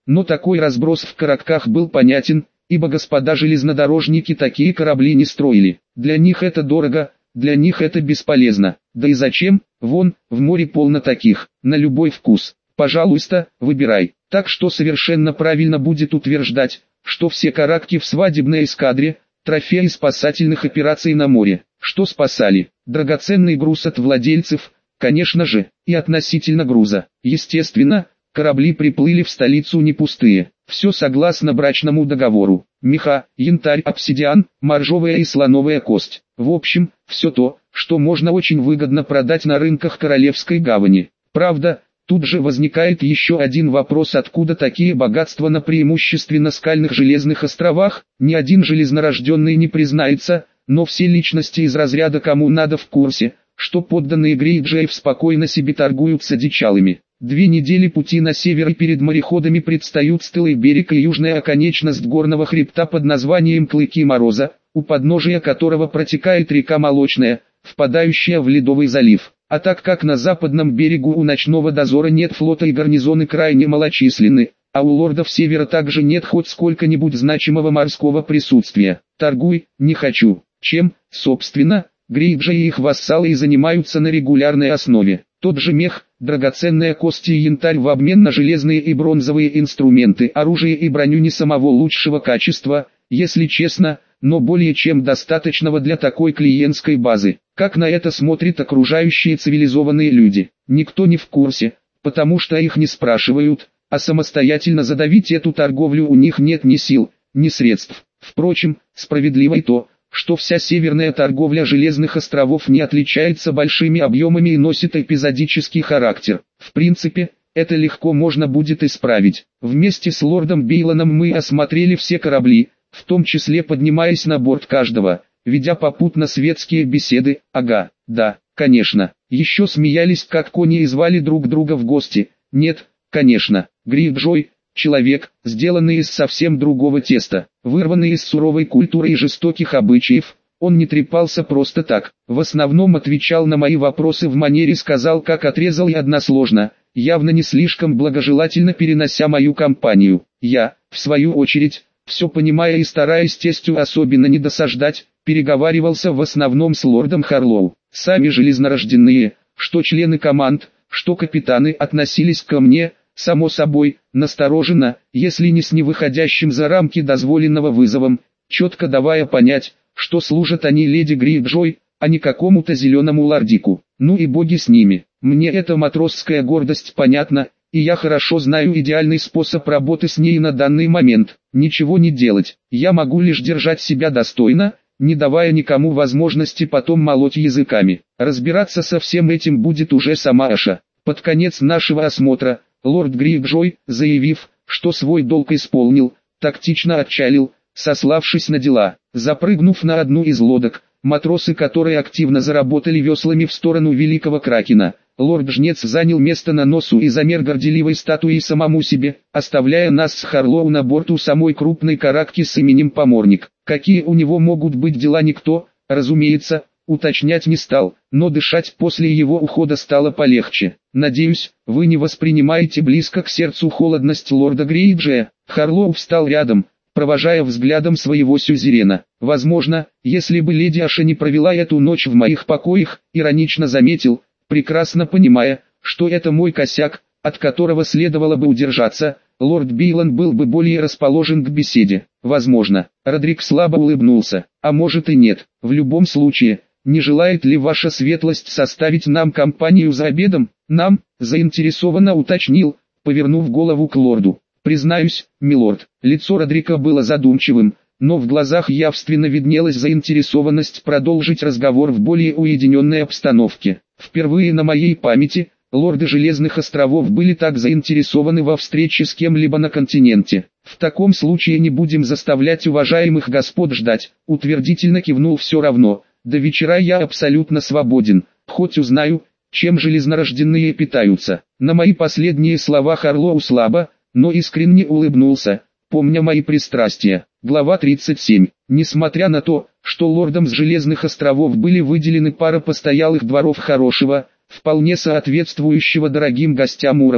Но такой разброс в коротках был понятен, ибо господа железнодорожники такие корабли не строили. Для них это дорого, для них это бесполезно. Да и зачем? Вон, в море полно таких, на любой вкус. Пожалуйста, выбирай. Так что совершенно правильно будет утверждать, что все каракки в свадебной эскадре – трофеи спасательных операций на море. Что спасали? Драгоценный груз от владельцев, конечно же, и относительно груза. Естественно, корабли приплыли в столицу не пустые. Все согласно брачному договору. Меха, янтарь, обсидиан, моржовая и слоновая кость. В общем, все то, что можно очень выгодно продать на рынках Королевской гавани. Правда, тут же возникает еще один вопрос: откуда такие богатства на преимущественно скальных железных островах? Ни один железнорожденный не признается, но все личности из разряда кому надо в курсе, что подданные Грейджеев спокойно себе торгуют с одичалами. Две недели пути на север, и перед мореходами предстают стылый берег и южная оконечность горного хребта под названием Клыки Мороза, у подножия которого протекает река Молочная, впадающая в Ледовый залив. А так как на западном берегу у ночного дозора нет флота и гарнизоны крайне малочисленны, а у лордов севера также нет хоть сколько-нибудь значимого морского присутствия. Торгуй, не хочу. Чем, собственно, Грейджи и их вассалы и занимаются на регулярной основе. Тот же мех, драгоценные кости и янтарь в обмен на железные и бронзовые инструменты, оружие и броню не самого лучшего качества, если честно, но более чем достаточного для такой клиентской базы. Как на это смотрят окружающие цивилизованные люди? Никто не в курсе, потому что их не спрашивают, а самостоятельно задавить эту торговлю у них нет ни сил, ни средств. Впрочем, справедливо и то, что вся северная торговля железных островов не отличается большими объемами и носит эпизодический характер. В принципе, это легко можно будет исправить. Вместе с лордом Бейлоном мы осмотрели все корабли, в том числе поднимаясь на борт каждого, ведя попутно светские беседы. Ага, да, конечно. Еще смеялись, как кони, и звали друг друга в гости. Нет, конечно, Грейджой — человек, сделанный из совсем другого теста, вырванный из суровой культуры и жестоких обычаев. Он не трепался просто так, в основном отвечал на мои вопросы в манере «сказал, как отрезал» и односложно, явно не слишком благожелательно перенося мою компанию. Я, в свою очередь, все понимая и стараясь тестю особенно не досаждать, переговаривался в основном с лордом Харлоу. Сами железнорожденные, что члены команд, что капитаны, относились ко мне, само собой, настороженно, если не с невыходящим за рамки дозволенного вызовом, четко давая понять, что служат они леди Грейджой, а не какому-то зеленому лордику. Ну и боги с ними. Мне эта матросская гордость понятна, и я хорошо знаю идеальный способ работы с ней на данный момент. Ничего не делать. Я могу лишь держать себя достойно, не давая никому возможности потом молоть языками. Разбираться со всем этим будет уже сама Аша. Под конец нашего осмотра, лорд Грейджой, заявив, что свой долг исполнил, тактично отчалил, сославшись на дела. Запрыгнув на одну из лодок, матросы, которые активно заработали веслами в сторону великого кракена, лорд-жнец занял место на носу и замер горделивой статуей самому себе, оставляя нас с Харлоу на борту самой крупной каракки с именем Поморник. Какие у него могут быть дела, никто, разумеется, уточнять не стал, но дышать после его ухода стало полегче. Надеюсь, вы не воспринимаете близко к сердцу холодность лорда Грейджея. Харлоу встал рядом, провожая взглядом своего сюзерена. Возможно, если бы леди Аша не провела эту ночь в моих покоях, иронично заметил, прекрасно понимая, что это мой косяк, от которого следовало бы удержаться, лорд Бейлон был бы более расположен к беседе. Возможно. Родрик слабо улыбнулся. А может и нет. В любом случае, не желает ли ваша светлость составить нам компанию за обедом? Нам, заинтересованно уточнил, повернув голову к лорду. Признаюсь, милорд, лицо Родрика было задумчивым, но в глазах явственно виднелась заинтересованность продолжить разговор в более уединенной обстановке. Впервые на моей памяти, лорды Железных островов были так заинтересованы во встрече с кем-либо на континенте. В таком случае не будем заставлять уважаемых господ ждать, утвердительно кивнул. Все равно, до вечера я абсолютно свободен, хоть узнаю, чем железнорожденные питаются. На мои последние слова Харлоу слабо, но искренне улыбнулся, помня мои пристрастия. Глава тридцать семь. Несмотря на то, что лордам с Железных островов были выделены пара постоялых дворов хорошего, вполне соответствующего дорогим гостям уровня,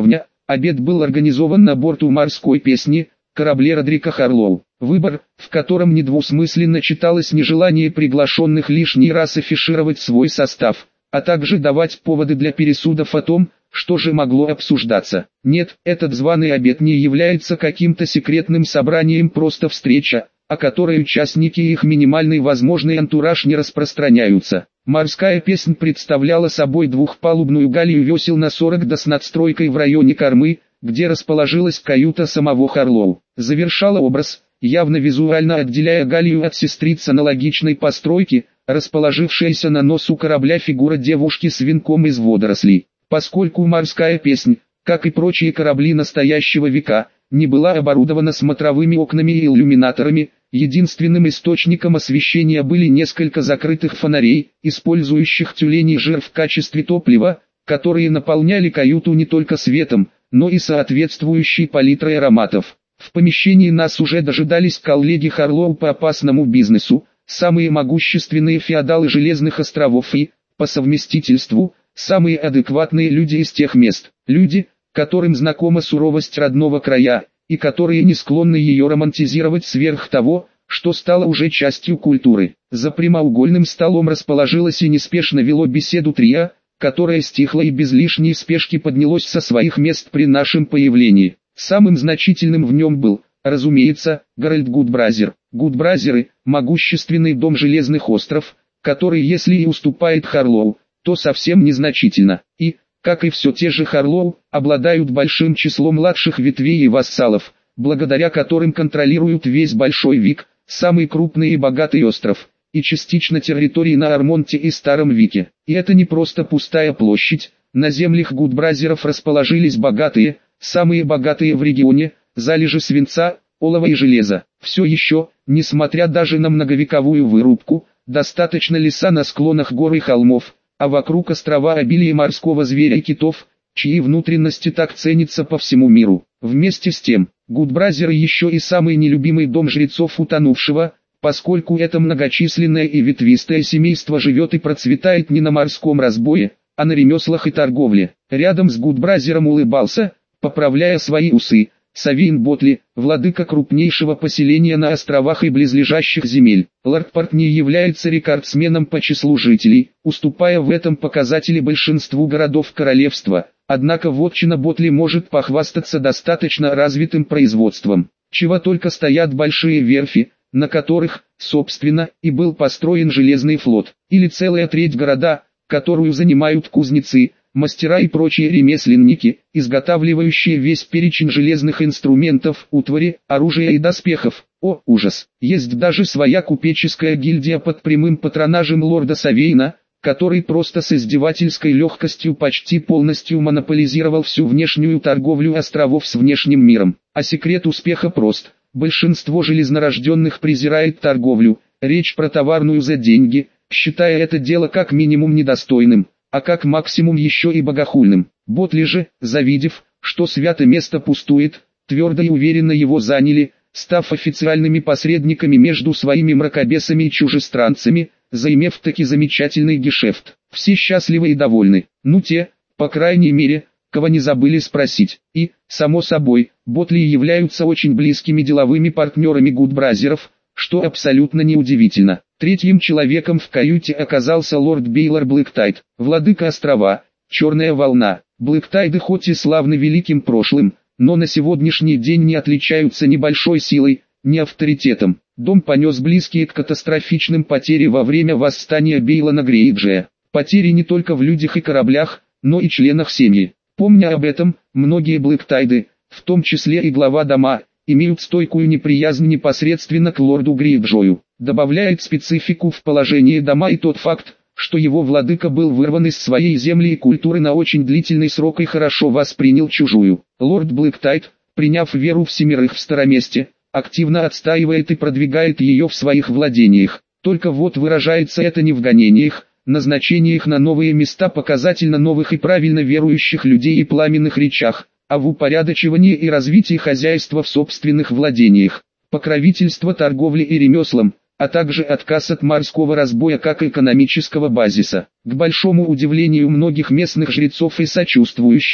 Обед был организован на борту морской песни, корабле Родрика Харлоу. Выбор, в котором недвусмысленно читалось нежелание приглашенных лишний раз афишировать свой состав, а также давать поводы для пересудов о том, что же могло обсуждаться. Нет, этот званый обед не является каким-то секретным собранием, просто встреча, о которой участники и их минимальный возможный антураж не распространяются. Морская песнь представляла собой двухпалубную галею весел на сорок до с надстройкой в районе кормы, где расположилась каюта самого Харлоу. Завершала образ, явно визуально отделяя галею от сестриц аналогичной постройки, расположившаяся на носу корабля фигура девушки с венком из водорослей. Поскольку морская песнь, как и прочие корабли настоящего века, не была оборудована смотровыми окнами и иллюминаторами, единственным источником освещения были несколько закрытых фонарей, использующих тюленей жир в качестве топлива, которые наполняли каюту не только светом, но и соответствующей палитрой ароматов. В помещении нас уже дожидались коллеги Харлоу по опасному бизнесу, самые могущественные феодалы Железных островов и, по совместительству, самые адекватные люди из тех мест. Люди, которым знакома суровость родного края, и которые не склонны ее романтизировать сверх того, что стало уже частью культуры. За прямоугольным столом расположилось и неспешно вело беседу трио, которое стихло и без лишней спешки поднялось со своих мест при нашем появлении. Самым значительным в нем был, разумеется, Гарольд Гудбразер. Гудбразеры – могущественный дом Железных остров, который, если и уступает Харлоу, то совсем незначительно, и, как и все те же Харлоу, обладают большим числом младших ветвей и вассалов, благодаря которым контролируют весь Большой Вик, самый крупный и богатый остров, и частично территории на Армонте и Старом Вике. И это не просто пустая площадь, на землях Гудбразеров расположились богатые, самые богатые в регионе, залежи свинца, олова и железа. Все еще, несмотря даже на многовековую вырубку, достаточно леса на склонах гор и холмов, а вокруг острова обилие морского зверя и китов, чьи внутренности так ценятся по всему миру. Вместе с тем, Гудбразеры еще и самый нелюбимый дом жрецов утонувшего, поскольку это многочисленное и ветвистое семейство живет и процветает не на морском разбое, а на ремеслах и торговле. Рядом с Гудбразером улыбался, поправляя свои усы, Савейн Ботли, владыка крупнейшего поселения на островах и близлежащих земель. Лорд Портни является рекордсменом по числу жителей, уступая в этом показателе большинству городов королевства, однако вотчина Ботли может похвастаться достаточно развитым производством, чего только стоят большие верфи, на которых, собственно, и был построен железный флот, или целая треть города, которую занимают кузнецы, мастера и прочие ремесленники, изготавливающие весь перечень железных инструментов, утвари, оружия и доспехов. О, ужас! Есть даже своя купеческая гильдия под прямым патронажем лорда Савейна, который просто с издевательской легкостью почти полностью монополизировал всю внешнюю торговлю островов с внешним миром. А секрет успеха прост. Большинство железнорожденных презирает торговлю, речь про товарную за деньги, считая это дело как минимум недостойным, а как максимум еще и богохульным. Ботли же, завидев, что святое место пустует, твердо и уверенно его заняли, став официальными посредниками между своими мракобесами и чужестранцами, заимев таки замечательный гешефт. Все счастливы и довольны. Ну те, по крайней мере, кого не забыли спросить. И, само собой, Ботли являются очень близкими деловыми партнерами Гудбразеров, что абсолютно неудивительно. Третьим человеком в каюте оказался лорд Бейлор Блэктайд, владыка острова, Черная волна. Блэктайды хоть и славны великим прошлым, но на сегодняшний день не отличаются ни большой силой, ни авторитетом. Дом понес близкие к катастрофичным потерям во время восстания Бейлона Грейджия. Потери не только в людях и кораблях, но и членах семьи. Помня об этом, многие Блэктайды, в том числе и глава дома, имеют стойкую неприязнь непосредственно к лорду Грейджою. Добавляет специфику в положение дома и тот факт, что его владыка был вырван из своей земли и культуры на очень длительный срок и хорошо воспринял чужую. Лорд Блэктайд, приняв веру в семерых в Староместе, активно отстаивает и продвигает ее в своих владениях. Только вот выражается это не в гонениях, назначениях на новые места показательно новых и правильно верующих людей и пламенных речах, а в упорядочивании и развитии хозяйства в собственных владениях, покровительство торговле и ремеслам, а также отказ от морского разбоя как экономического базиса. К большому удивлению многих местных жрецов и сочувствующих,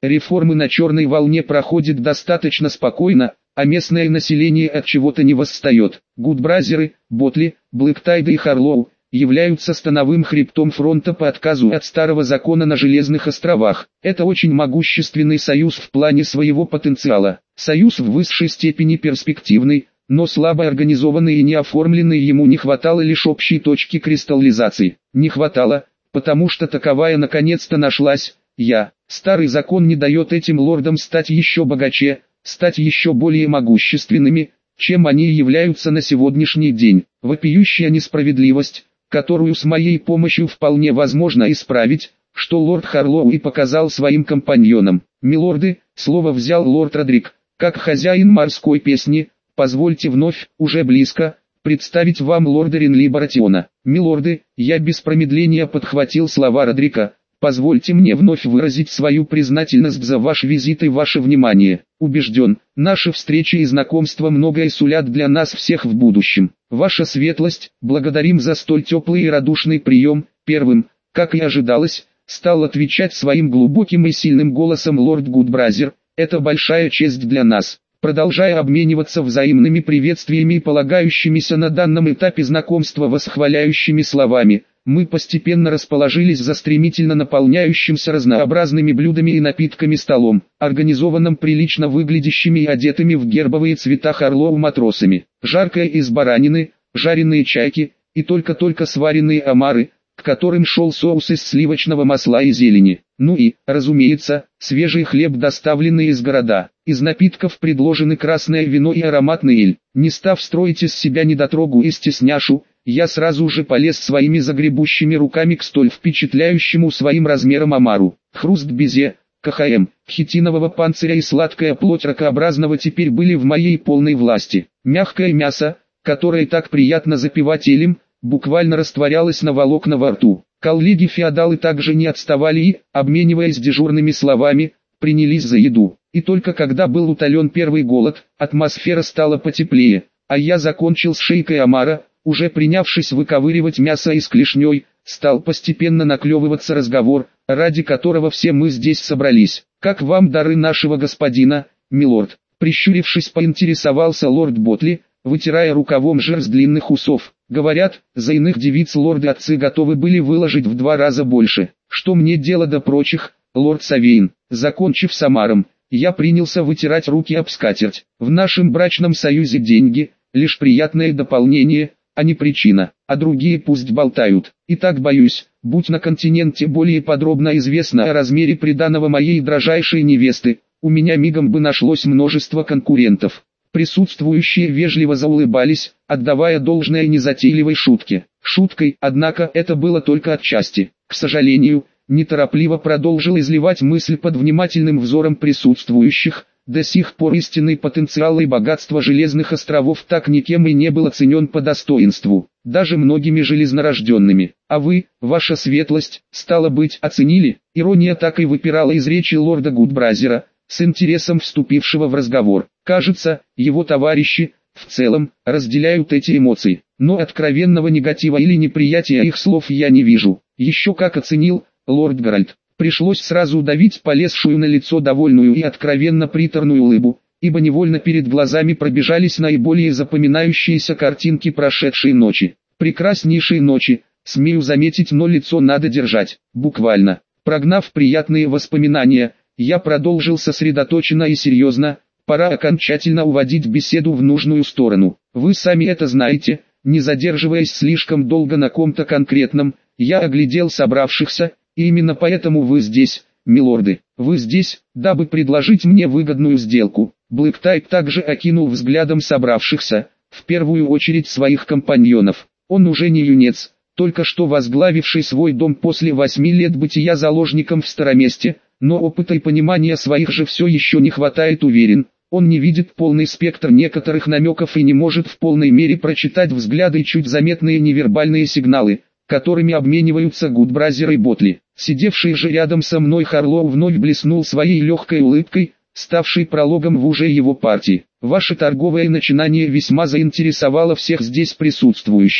реформы на черной волне проходят достаточно спокойно, а местное население от чего-то не восстает. Гудбразеры, Ботли, Блэктайда и Харлоу являются становым хребтом фронта по отказу от старого закона на Железных островах. Это очень могущественный союз в плане своего потенциала. Союз в высшей степени перспективный, но слабо организованный и не оформленный, ему не хватало лишь общей точки кристаллизации. Не хватало, потому что таковая наконец-то нашлась. Я. Старый закон не дает этим лордам стать еще богаче, стать еще более могущественными, чем они являются на сегодняшний день. Вопиющая несправедливость, которую с моей помощью вполне возможно исправить, что лорд Харлоу и показал своим компаньонам. Милорды, слово взял лорд Родрик, как хозяин морской песни, позвольте вновь, уже близко, представить вам лорда Ренли Баратиона. Милорды, я без промедления подхватил слова Родрика. Позвольте мне вновь выразить свою признательность за ваш визит и ваше внимание. Убежден, наши встречи и знакомства многое сулят для нас всех в будущем. Ваша светлость, благодарим за столь теплый и радушный прием. Первым, как и ожидалось, стал отвечать своим глубоким и сильным голосом лорд Гудбразер. Это большая честь для нас. Продолжая обмениваться взаимными приветствиями и полагающимися на данном этапе знакомства восхваляющими словами, мы постепенно расположились за стремительно наполняющимся разнообразными блюдами и напитками столом, организованным прилично выглядящими и одетыми в гербовые цвета Харлоу матросами. Жаркое из баранины, жареные чайки и только-только сваренные омары, к которым шел соус из сливочного масла и зелени. Ну и, разумеется, свежий хлеб, доставленный из города. Из напитков предложены красное вино и ароматный эль. Не став строить из себя недотрогу и стесняшу, я сразу же полез своими загребущими руками к столь впечатляющему своим размером омару. Хруст безе, КХМ, хитинового панциря и сладкая плоть ракообразного теперь были в моей полной власти. Мягкое мясо, которое так приятно запивать элем, буквально растворялось на волокна во рту. Коллеги-феодалы также не отставали и, обмениваясь дежурными словами, принялись за еду. И только когда был утолен первый голод, атмосфера стала потеплее, а я закончил с шейкой омара, уже принявшись выковыривать мясо из клешней, стал постепенно наклевываться разговор, ради которого все мы здесь собрались. «Как вам дары нашего господина, милорд?» Прищурившись, поинтересовался лорд Ботли, вытирая рукавом жир с длинных усов. «Говорят, за иных девиц лорды-отцы готовы были выложить в два раза больше. Что мне дело до прочих, лорд Савейн?» Закончив с омаром, я принялся вытирать руки об скатерть. «В нашем брачном союзе деньги — лишь приятное дополнение, а не причина, а другие пусть болтают. И так боюсь, будь на континенте более подробно известно о размере приданого моей дрожайшей невесты, у меня мигом бы нашлось множество конкурентов». Присутствующие вежливо заулыбались, отдавая должное незатейливой шутке. Шуткой, однако, это было только отчасти. К сожалению, неторопливо продолжил изливать мысль под внимательным взором присутствующих. До сих пор истинный потенциал и богатство Железных островов так никем и не был оценен по достоинству, даже многими железнорожденными. А вы, ваша светлость, стало быть, оценили? Ирония так и выпирала из речи лорда Гудбразера, с интересом вступившего в разговор. Кажется, его товарищи, в целом, разделяют эти эмоции, но откровенного негатива или неприятия их слов я не вижу. Еще как оценил, лорд Гарольд. Пришлось сразу удавить полезшую на лицо довольную и откровенно приторную улыбу, ибо невольно перед глазами пробежались наиболее запоминающиеся картинки прошедшей ночи. Прекраснейшей ночи, смею заметить, но лицо надо держать, буквально. Прогнав приятные воспоминания, я продолжил сосредоточенно и серьезно. Пора окончательно уводить беседу в нужную сторону. Вы сами это знаете. Не задерживаясь слишком долго на ком-то конкретном, я оглядел собравшихся, и именно поэтому вы здесь, милорды. Вы здесь, дабы предложить мне выгодную сделку. Блэктайд также окинул взглядом собравшихся, в первую очередь своих компаньонов. Он уже не юнец, только что возглавивший свой дом после восьми лет бытия заложником в Староместе, но опыта и понимания своих же все еще не хватает, уверен. Он не видит полный спектр некоторых намеков и не может в полной мере прочитать взгляды и чуть заметные невербальные сигналы, которыми обмениваются Гудбразер и Ботли. Сидевший же рядом со мной Харлоу вновь блеснул своей легкой улыбкой, ставшей прологом в уже его партии. Ваше торговое начинание весьма заинтересовало всех здесь присутствующих.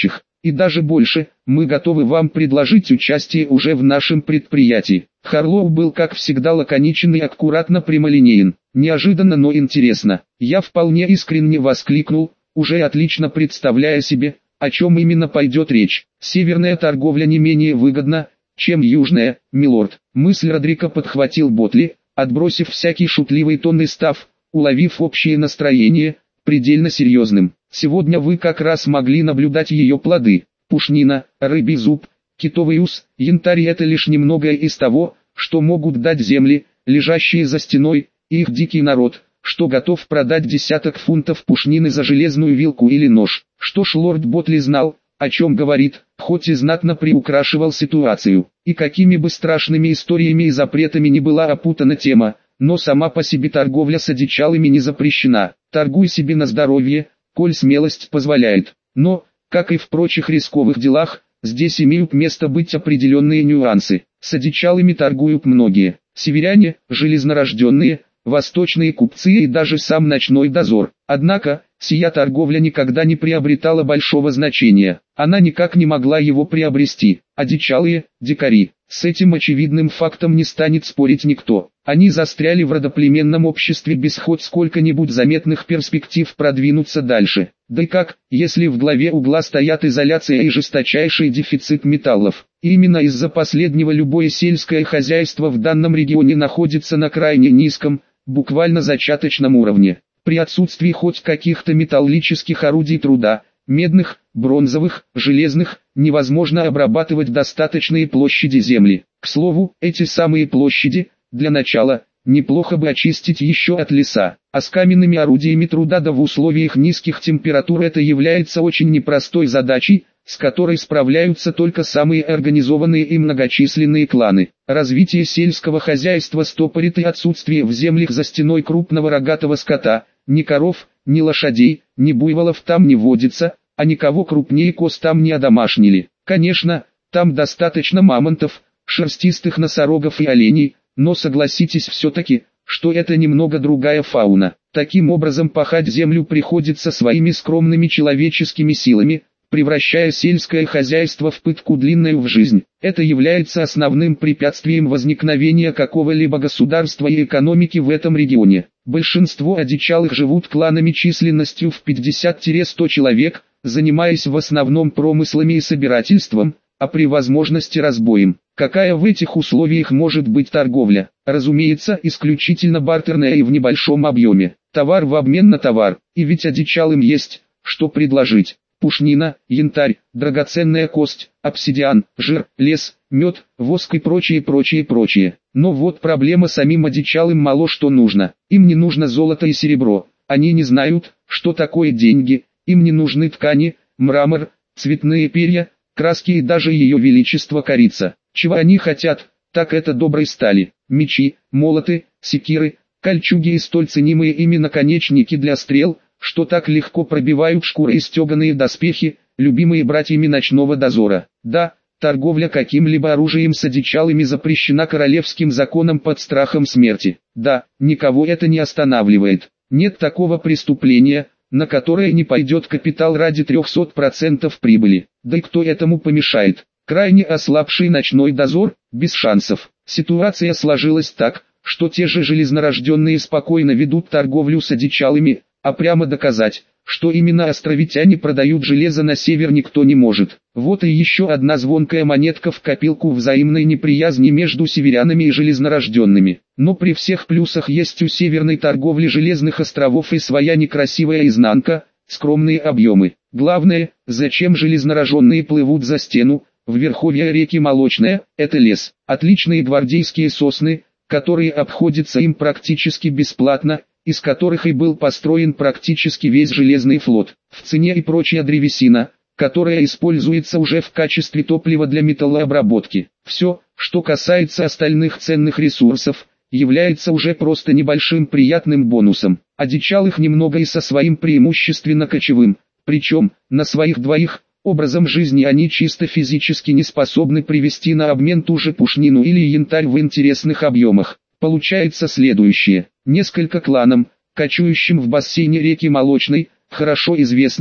И даже больше, мы готовы вам предложить участие уже в нашем предприятии. Харлоу был как всегда лаконичен и аккуратно прямолинеен. Неожиданно, но интересно. Я вполне искренне воскликнул, уже отлично представляя себе, о чем именно пойдет речь. Северная торговля не менее выгодна, чем южная, милорд. Мысль Родрика подхватил Ботли, отбросив всякий шутливый тон и став, уловив общее настроение, предельно серьезным. Сегодня вы как раз могли наблюдать ее плоды. Пушнина, рыбий зуб, китовый ус, янтарь – это лишь немногое из того, что могут дать земли, лежащие за стеной, и их дикий народ, что готов продать десяток фунтов пушнины за железную вилку или нож. Что ж, лорд Ботли знал, о чем говорит, хоть и знатно приукрашивал ситуацию. И какими бы страшными историями и запретами ни была опутана тема, но сама по себе торговля с одичалыми не запрещена. Торгуй себе на здоровье, коль смелость позволяет. Но, как и в прочих рисковых делах, здесь имеют место быть определенные нюансы. С одичалыми торгуют многие. Северяне, железнорожденные, восточные купцы и даже сам ночной дозор. Однако, сия торговля никогда не приобретала большого значения. Она никак не могла его приобрести. Одичалые, дикари. С этим очевидным фактом не станет спорить никто. Они застряли в родоплеменном обществе без хоть сколько-нибудь заметных перспектив продвинуться дальше. Да и как, если в главе угла стоят изоляция и жесточайший дефицит металлов. Именно из-за последнего любое сельское хозяйство в данном регионе находится на крайне низком, буквально зачаточном уровне. При отсутствии хоть каких-то металлических орудий труда, медных, бронзовых, железных, невозможно обрабатывать достаточные площади земли. К слову, эти самые площади, для начала, неплохо бы очистить еще от леса. А с каменными орудиями труда да в условиях низких температур это является очень непростой задачей, с которой справляются только самые организованные и многочисленные кланы. Развитие сельского хозяйства стопорит и отсутствие в землях за стеной крупного рогатого скота. Ни коров, ни лошадей, ни буйволов там не водится, а никого крупнее коз там не одомашнили. Конечно, там достаточно мамонтов, шерстистых носорогов и оленей, но согласитесь все-таки, что это немного другая фауна. Таким образом пахать землю приходится своими скромными человеческими силами, превращая сельское хозяйство в пытку длинную в жизнь. Это является основным препятствием возникновения какого-либо государства и экономики в этом регионе. Большинство одичалых живут кланами численностью в пятьдесят-сто человек, занимаясь в основном промыслами и собирательством, а при возможности разбоем. Какая в этих условиях может быть торговля? Разумеется, исключительно бартерная и в небольшом объеме. Товар в обмен на товар. И ведь одичалым есть, что предложить. Пушнина, янтарь, драгоценная кость, обсидиан, жир, лес, мед, воск и прочее, прочее, прочее. Но вот проблема: самим одичалым мало что нужно. Им не нужно золото и серебро. Они не знают, что такое деньги. Им не нужны ткани, мрамор, цветные перья, краски и даже ее величество корица. Чего они хотят, так это доброй стали. Мечи, молоты, секиры, кольчуги и столь ценимые ими наконечники для стрел, что так легко пробивают шкуры и стеганые доспехи, любимые братьями ночного дозора. Да, торговля каким-либо оружием с одичалыми запрещена королевским законом под страхом смерти. Да, никого это не останавливает. Нет такого преступления, на которое не пойдет капитал ради трехсот процентов прибыли. Да и кто этому помешает? Крайне ослабший ночной дозор, без шансов. Ситуация сложилась так, что те же железнорожденные спокойно ведут торговлю с одичалыми, а прямо доказать, что именно островитяне продают железо на север, никто не может. Вот и еще одна звонкая монетка в копилку взаимной неприязни между северянами и железнорожденными. Но при всех плюсах есть у северной торговли железных островов и своя некрасивая изнанка, скромные объемы. Главное, зачем железнорожденные плывут за стену, в верховье реки Молочная, это лес. Отличные гвардейские сосны, которые обходятся им практически бесплатно, из которых и был построен практически весь железный флот. В цене и прочая древесина, которая используется уже в качестве топлива для металлообработки. Все, что касается остальных ценных ресурсов, является уже просто небольшим приятным бонусом. Одичалых немного и со своим преимущественно кочевым, причем, на своих двоих, образом жизни они чисто физически не способны привести на обмен ту же пушнину или янтарь в интересных объемах. Получается следующее. Несколько кланам, кочующим в бассейне реки Молочной, хорошо известно,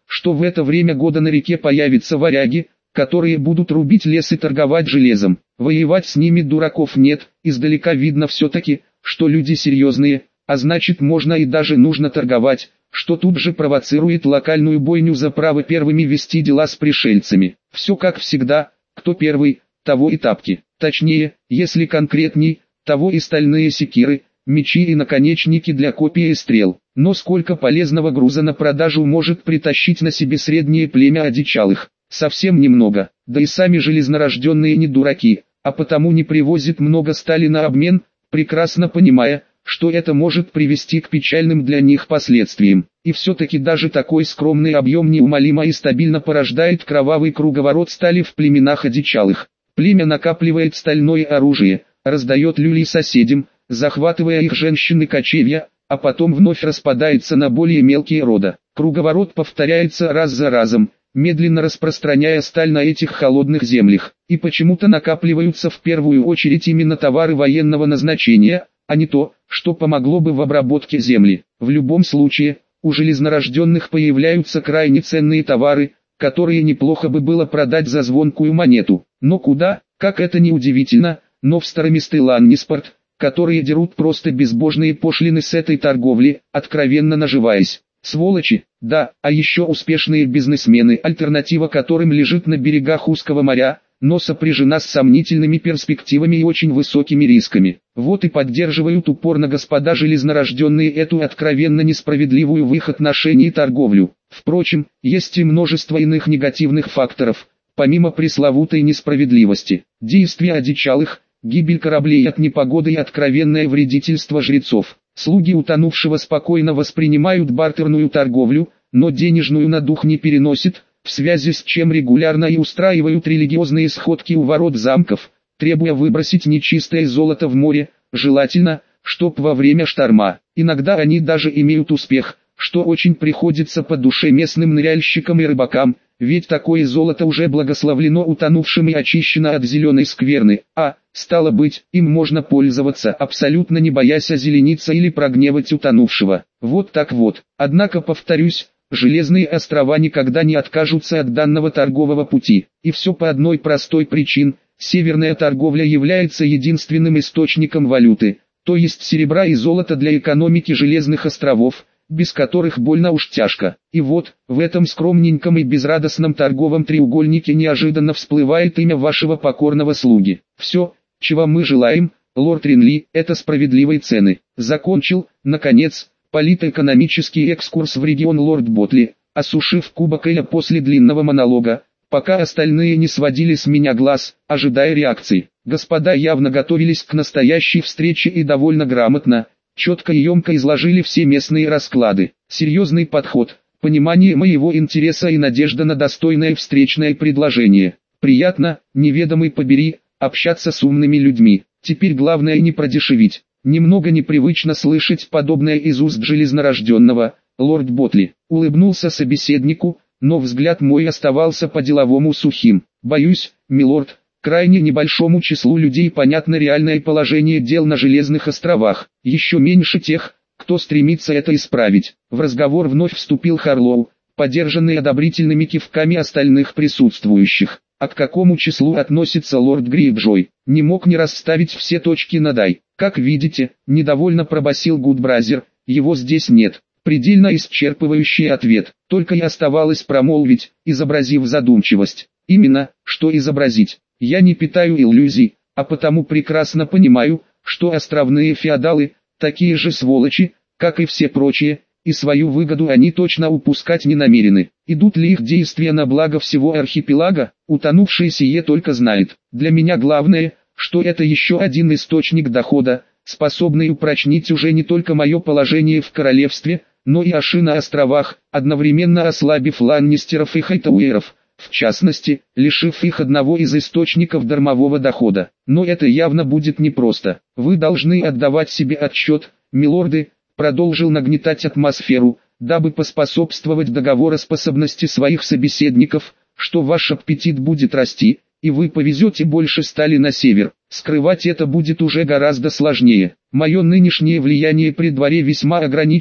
что в это время года на реке появятся варяги, которые будут рубить лес и торговать железом. Воевать с ними дураков нет, издалека видно все-таки, что люди серьезные, а значит можно и даже нужно торговать, что тут же провоцирует локальную бойню за право первыми вести дела с пришельцами. Все как всегда, кто первый, того и тапки. Точнее, если конкретней, того и стальные секиры, мечи и наконечники для копий и стрел. Но сколько полезного груза на продажу может притащить на себе среднее племя одичалых? Совсем немного, да и сами железнорожденные не дураки, а потому не привозят много стали на обмен, прекрасно понимая, что это может привести к печальным для них последствиям. И все-таки даже такой скромный объем неумолимо и стабильно порождает кровавый круговорот стали в племенах одичалых. Племя накапливает стальное оружие, раздает люлей соседям, захватывая их женщин и кочевья, а потом вновь распадается на более мелкие рода. Круговорот повторяется раз за разом, медленно распространяя сталь на этих холодных землях, и почему-то накапливаются в первую очередь именно товары военного назначения, а не то, что помогло бы в обработке земли. В любом случае, у железнорожденных появляются крайне ценные товары, которые неплохо бы было продать за звонкую монету. Но куда, как это ни удивительно, но в старомистый Ланниспорт, которые дерут просто безбожные пошлины с этой торговли, откровенно наживаясь. Сволочи, да, а еще успешные бизнесмены, альтернатива которым лежит на берегах узкого моря, но сопряжена с сомнительными перспективами и очень высокими рисками. Вот и поддерживают упорно господа железнорожденные эту откровенно несправедливую в их отношении торговлю. Впрочем, есть и множество иных негативных факторов, помимо пресловутой несправедливости. Действия одичалых, гибель кораблей от непогоды и откровенное вредительство жрецов. Слуги утонувшего спокойно воспринимают бартерную торговлю, но денежную на дух не переносят, в связи с чем регулярно и устраивают религиозные сходки у ворот замков, требуя выбросить нечистое золото в море, желательно, чтоб во время шторма. Иногда они даже имеют успех, что очень приходится по душе местным ныряльщикам и рыбакам, ведь такое золото уже благословлено утонувшим и очищено от зеленой скверны, а, стало быть, им можно пользоваться, абсолютно не боясь озелениться или прогневать утонувшего. Вот так вот. Однако, повторюсь, Железные острова никогда не откажутся от данного торгового пути. И все по одной простой причине: северная торговля является единственным источником валюты, то есть серебра и золота для экономики Железных островов, без которых больно уж тяжко. И вот, в этом скромненьком и безрадостном торговом треугольнике неожиданно всплывает имя вашего покорного слуги. Все, чего мы желаем, лорд Ринли, это справедливые цены. Закончил, наконец, политэкономический экскурс в регион лорд Ботли, осушив кубок эля после длинного монолога, пока остальные не сводили с меня глаз, ожидая реакции. Господа явно готовились к настоящей встрече и довольно грамотно, четко и емко изложили все местные расклады. Серьезный подход, понимание моего интереса и надежда на достойное встречное предложение. Приятно, неведомый побери, общаться с умными людьми. Теперь главное не продешевить. Немного непривычно слышать подобное из уст железнорожденного. Лорд Ботли улыбнулся собеседнику, но взгляд мой оставался по-деловому сухим. Боюсь, милорд, крайне небольшому числу людей понятно реальное положение дел на Железных островах. Еще меньше тех, кто стремится это исправить. В разговор вновь вступил Харлоу, поддержанный одобрительными кивками остальных присутствующих. А к какому числу относится лорд Грейджой? Не мог не расставить все точки над «и». Как видите, недовольно пробасил Гудбразер, его здесь нет. Предельно исчерпывающий ответ, только и оставалось промолвить, изобразив задумчивость. Именно, что изобразить. Я не питаю иллюзий, а потому прекрасно понимаю, что островные феодалы, такие же сволочи, как и все прочие, и свою выгоду они точно упускать не намерены. Идут ли их действия на благо всего архипелага, утонувший сие только знает. Для меня главное, что это еще один источник дохода, способный упрочнить уже не только мое положение в королевстве, но и Аши на островах, одновременно ослабив ланнистеров и хайтауэров, в частности, лишив их одного из источников дармового дохода. Но это явно будет непросто. Вы должны отдавать себе отчет, милорды, продолжил нагнетать атмосферу, дабы поспособствовать договороспособности своих собеседников, что ваш аппетит будет расти, и вы повезете больше стали на север. Скрывать это будет уже гораздо сложнее. Мое нынешнее влияние при дворе весьма ограничено,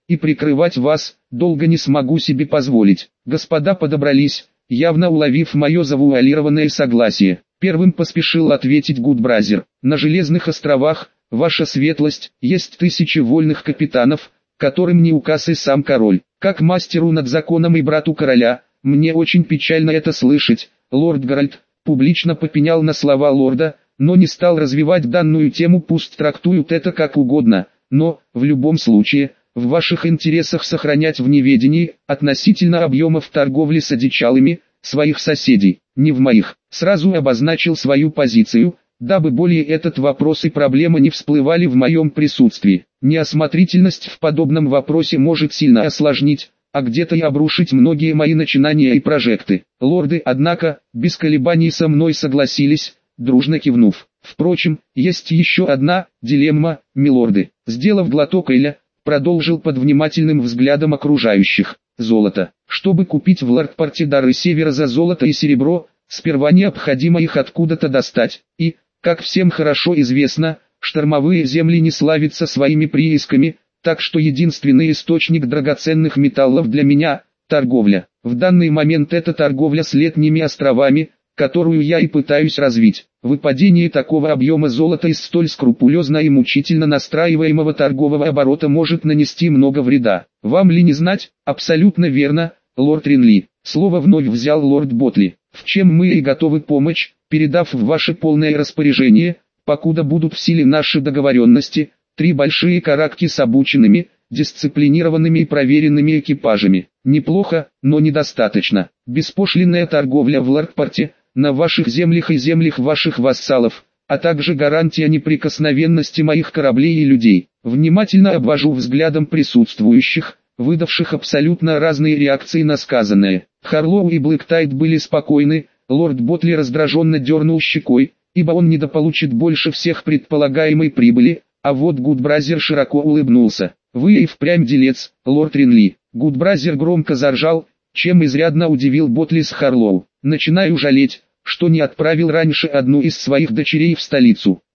и прикрывать вас, долго не смогу себе позволить. Господа подобрались, явно уловив мое завуалированное согласие. Первым поспешил ответить Гудбразер. На Железных островах, ваша светлость, есть тысячи вольных капитанов, которым не указ и сам король. Как мастеру над законом и брату короля, мне очень печально это слышать. Лорд Гарольд публично попенял на слова лорда, но не стал развивать данную тему, пусть трактуют это как угодно, но, в любом случае, в ваших интересах сохранять в неведении, относительно объемов торговли с одичалыми, своих соседей, не в моих. Сразу обозначил свою позицию, дабы более этот вопрос и проблема не всплывали в моем присутствии. Неосмотрительность в подобном вопросе может сильно осложнить, а где-то и обрушить многие мои начинания и прожекты. Лорды, однако, без колебаний со мной согласились, дружно кивнув. Впрочем, есть еще одна дилемма, милорды. Сделав глоток эля, продолжил под внимательным взглядом окружающих. Золото. Чтобы купить в Лордпорте дары Севера за золото и серебро, сперва необходимо их откуда-то достать. И, как всем хорошо известно, штормовые земли не славятся своими приисками, так что единственный источник драгоценных металлов для меня – торговля. В данный момент это торговля с летними островами, которую я и пытаюсь развить. Выпадение такого объема золота из столь скрупулезно и мучительно настраиваемого торгового оборота может нанести много вреда. Вам ли не знать? Абсолютно верно, лорд Ринли. Слово вновь взял лорд Ботли. В чем мы и готовы помочь, передав в ваше полное распоряжение, покуда будут в силе наши договоренности, три большие каракки с обученными, дисциплинированными и проверенными экипажами. Неплохо, но недостаточно. Беспошлинная торговля в Лордпорте, на ваших землях и землях ваших вассалов, а также гарантия неприкосновенности моих кораблей и людей. Внимательно обвожу взглядом присутствующих, выдавших абсолютно разные реакции на сказанное. Харлоу и Блэктайд были спокойны, лорд Ботли раздраженно дернул щекой, ибо он недополучит больше всех предполагаемой прибыли, а вот Гудбразер широко улыбнулся. «Вы и впрямь делец, лорд Ринли». Гудбразер громко заржал, чем изрядно удивил Ботли с Харлоу. «Начинаю жалеть, что не отправил раньше одну из своих дочерей в столицу.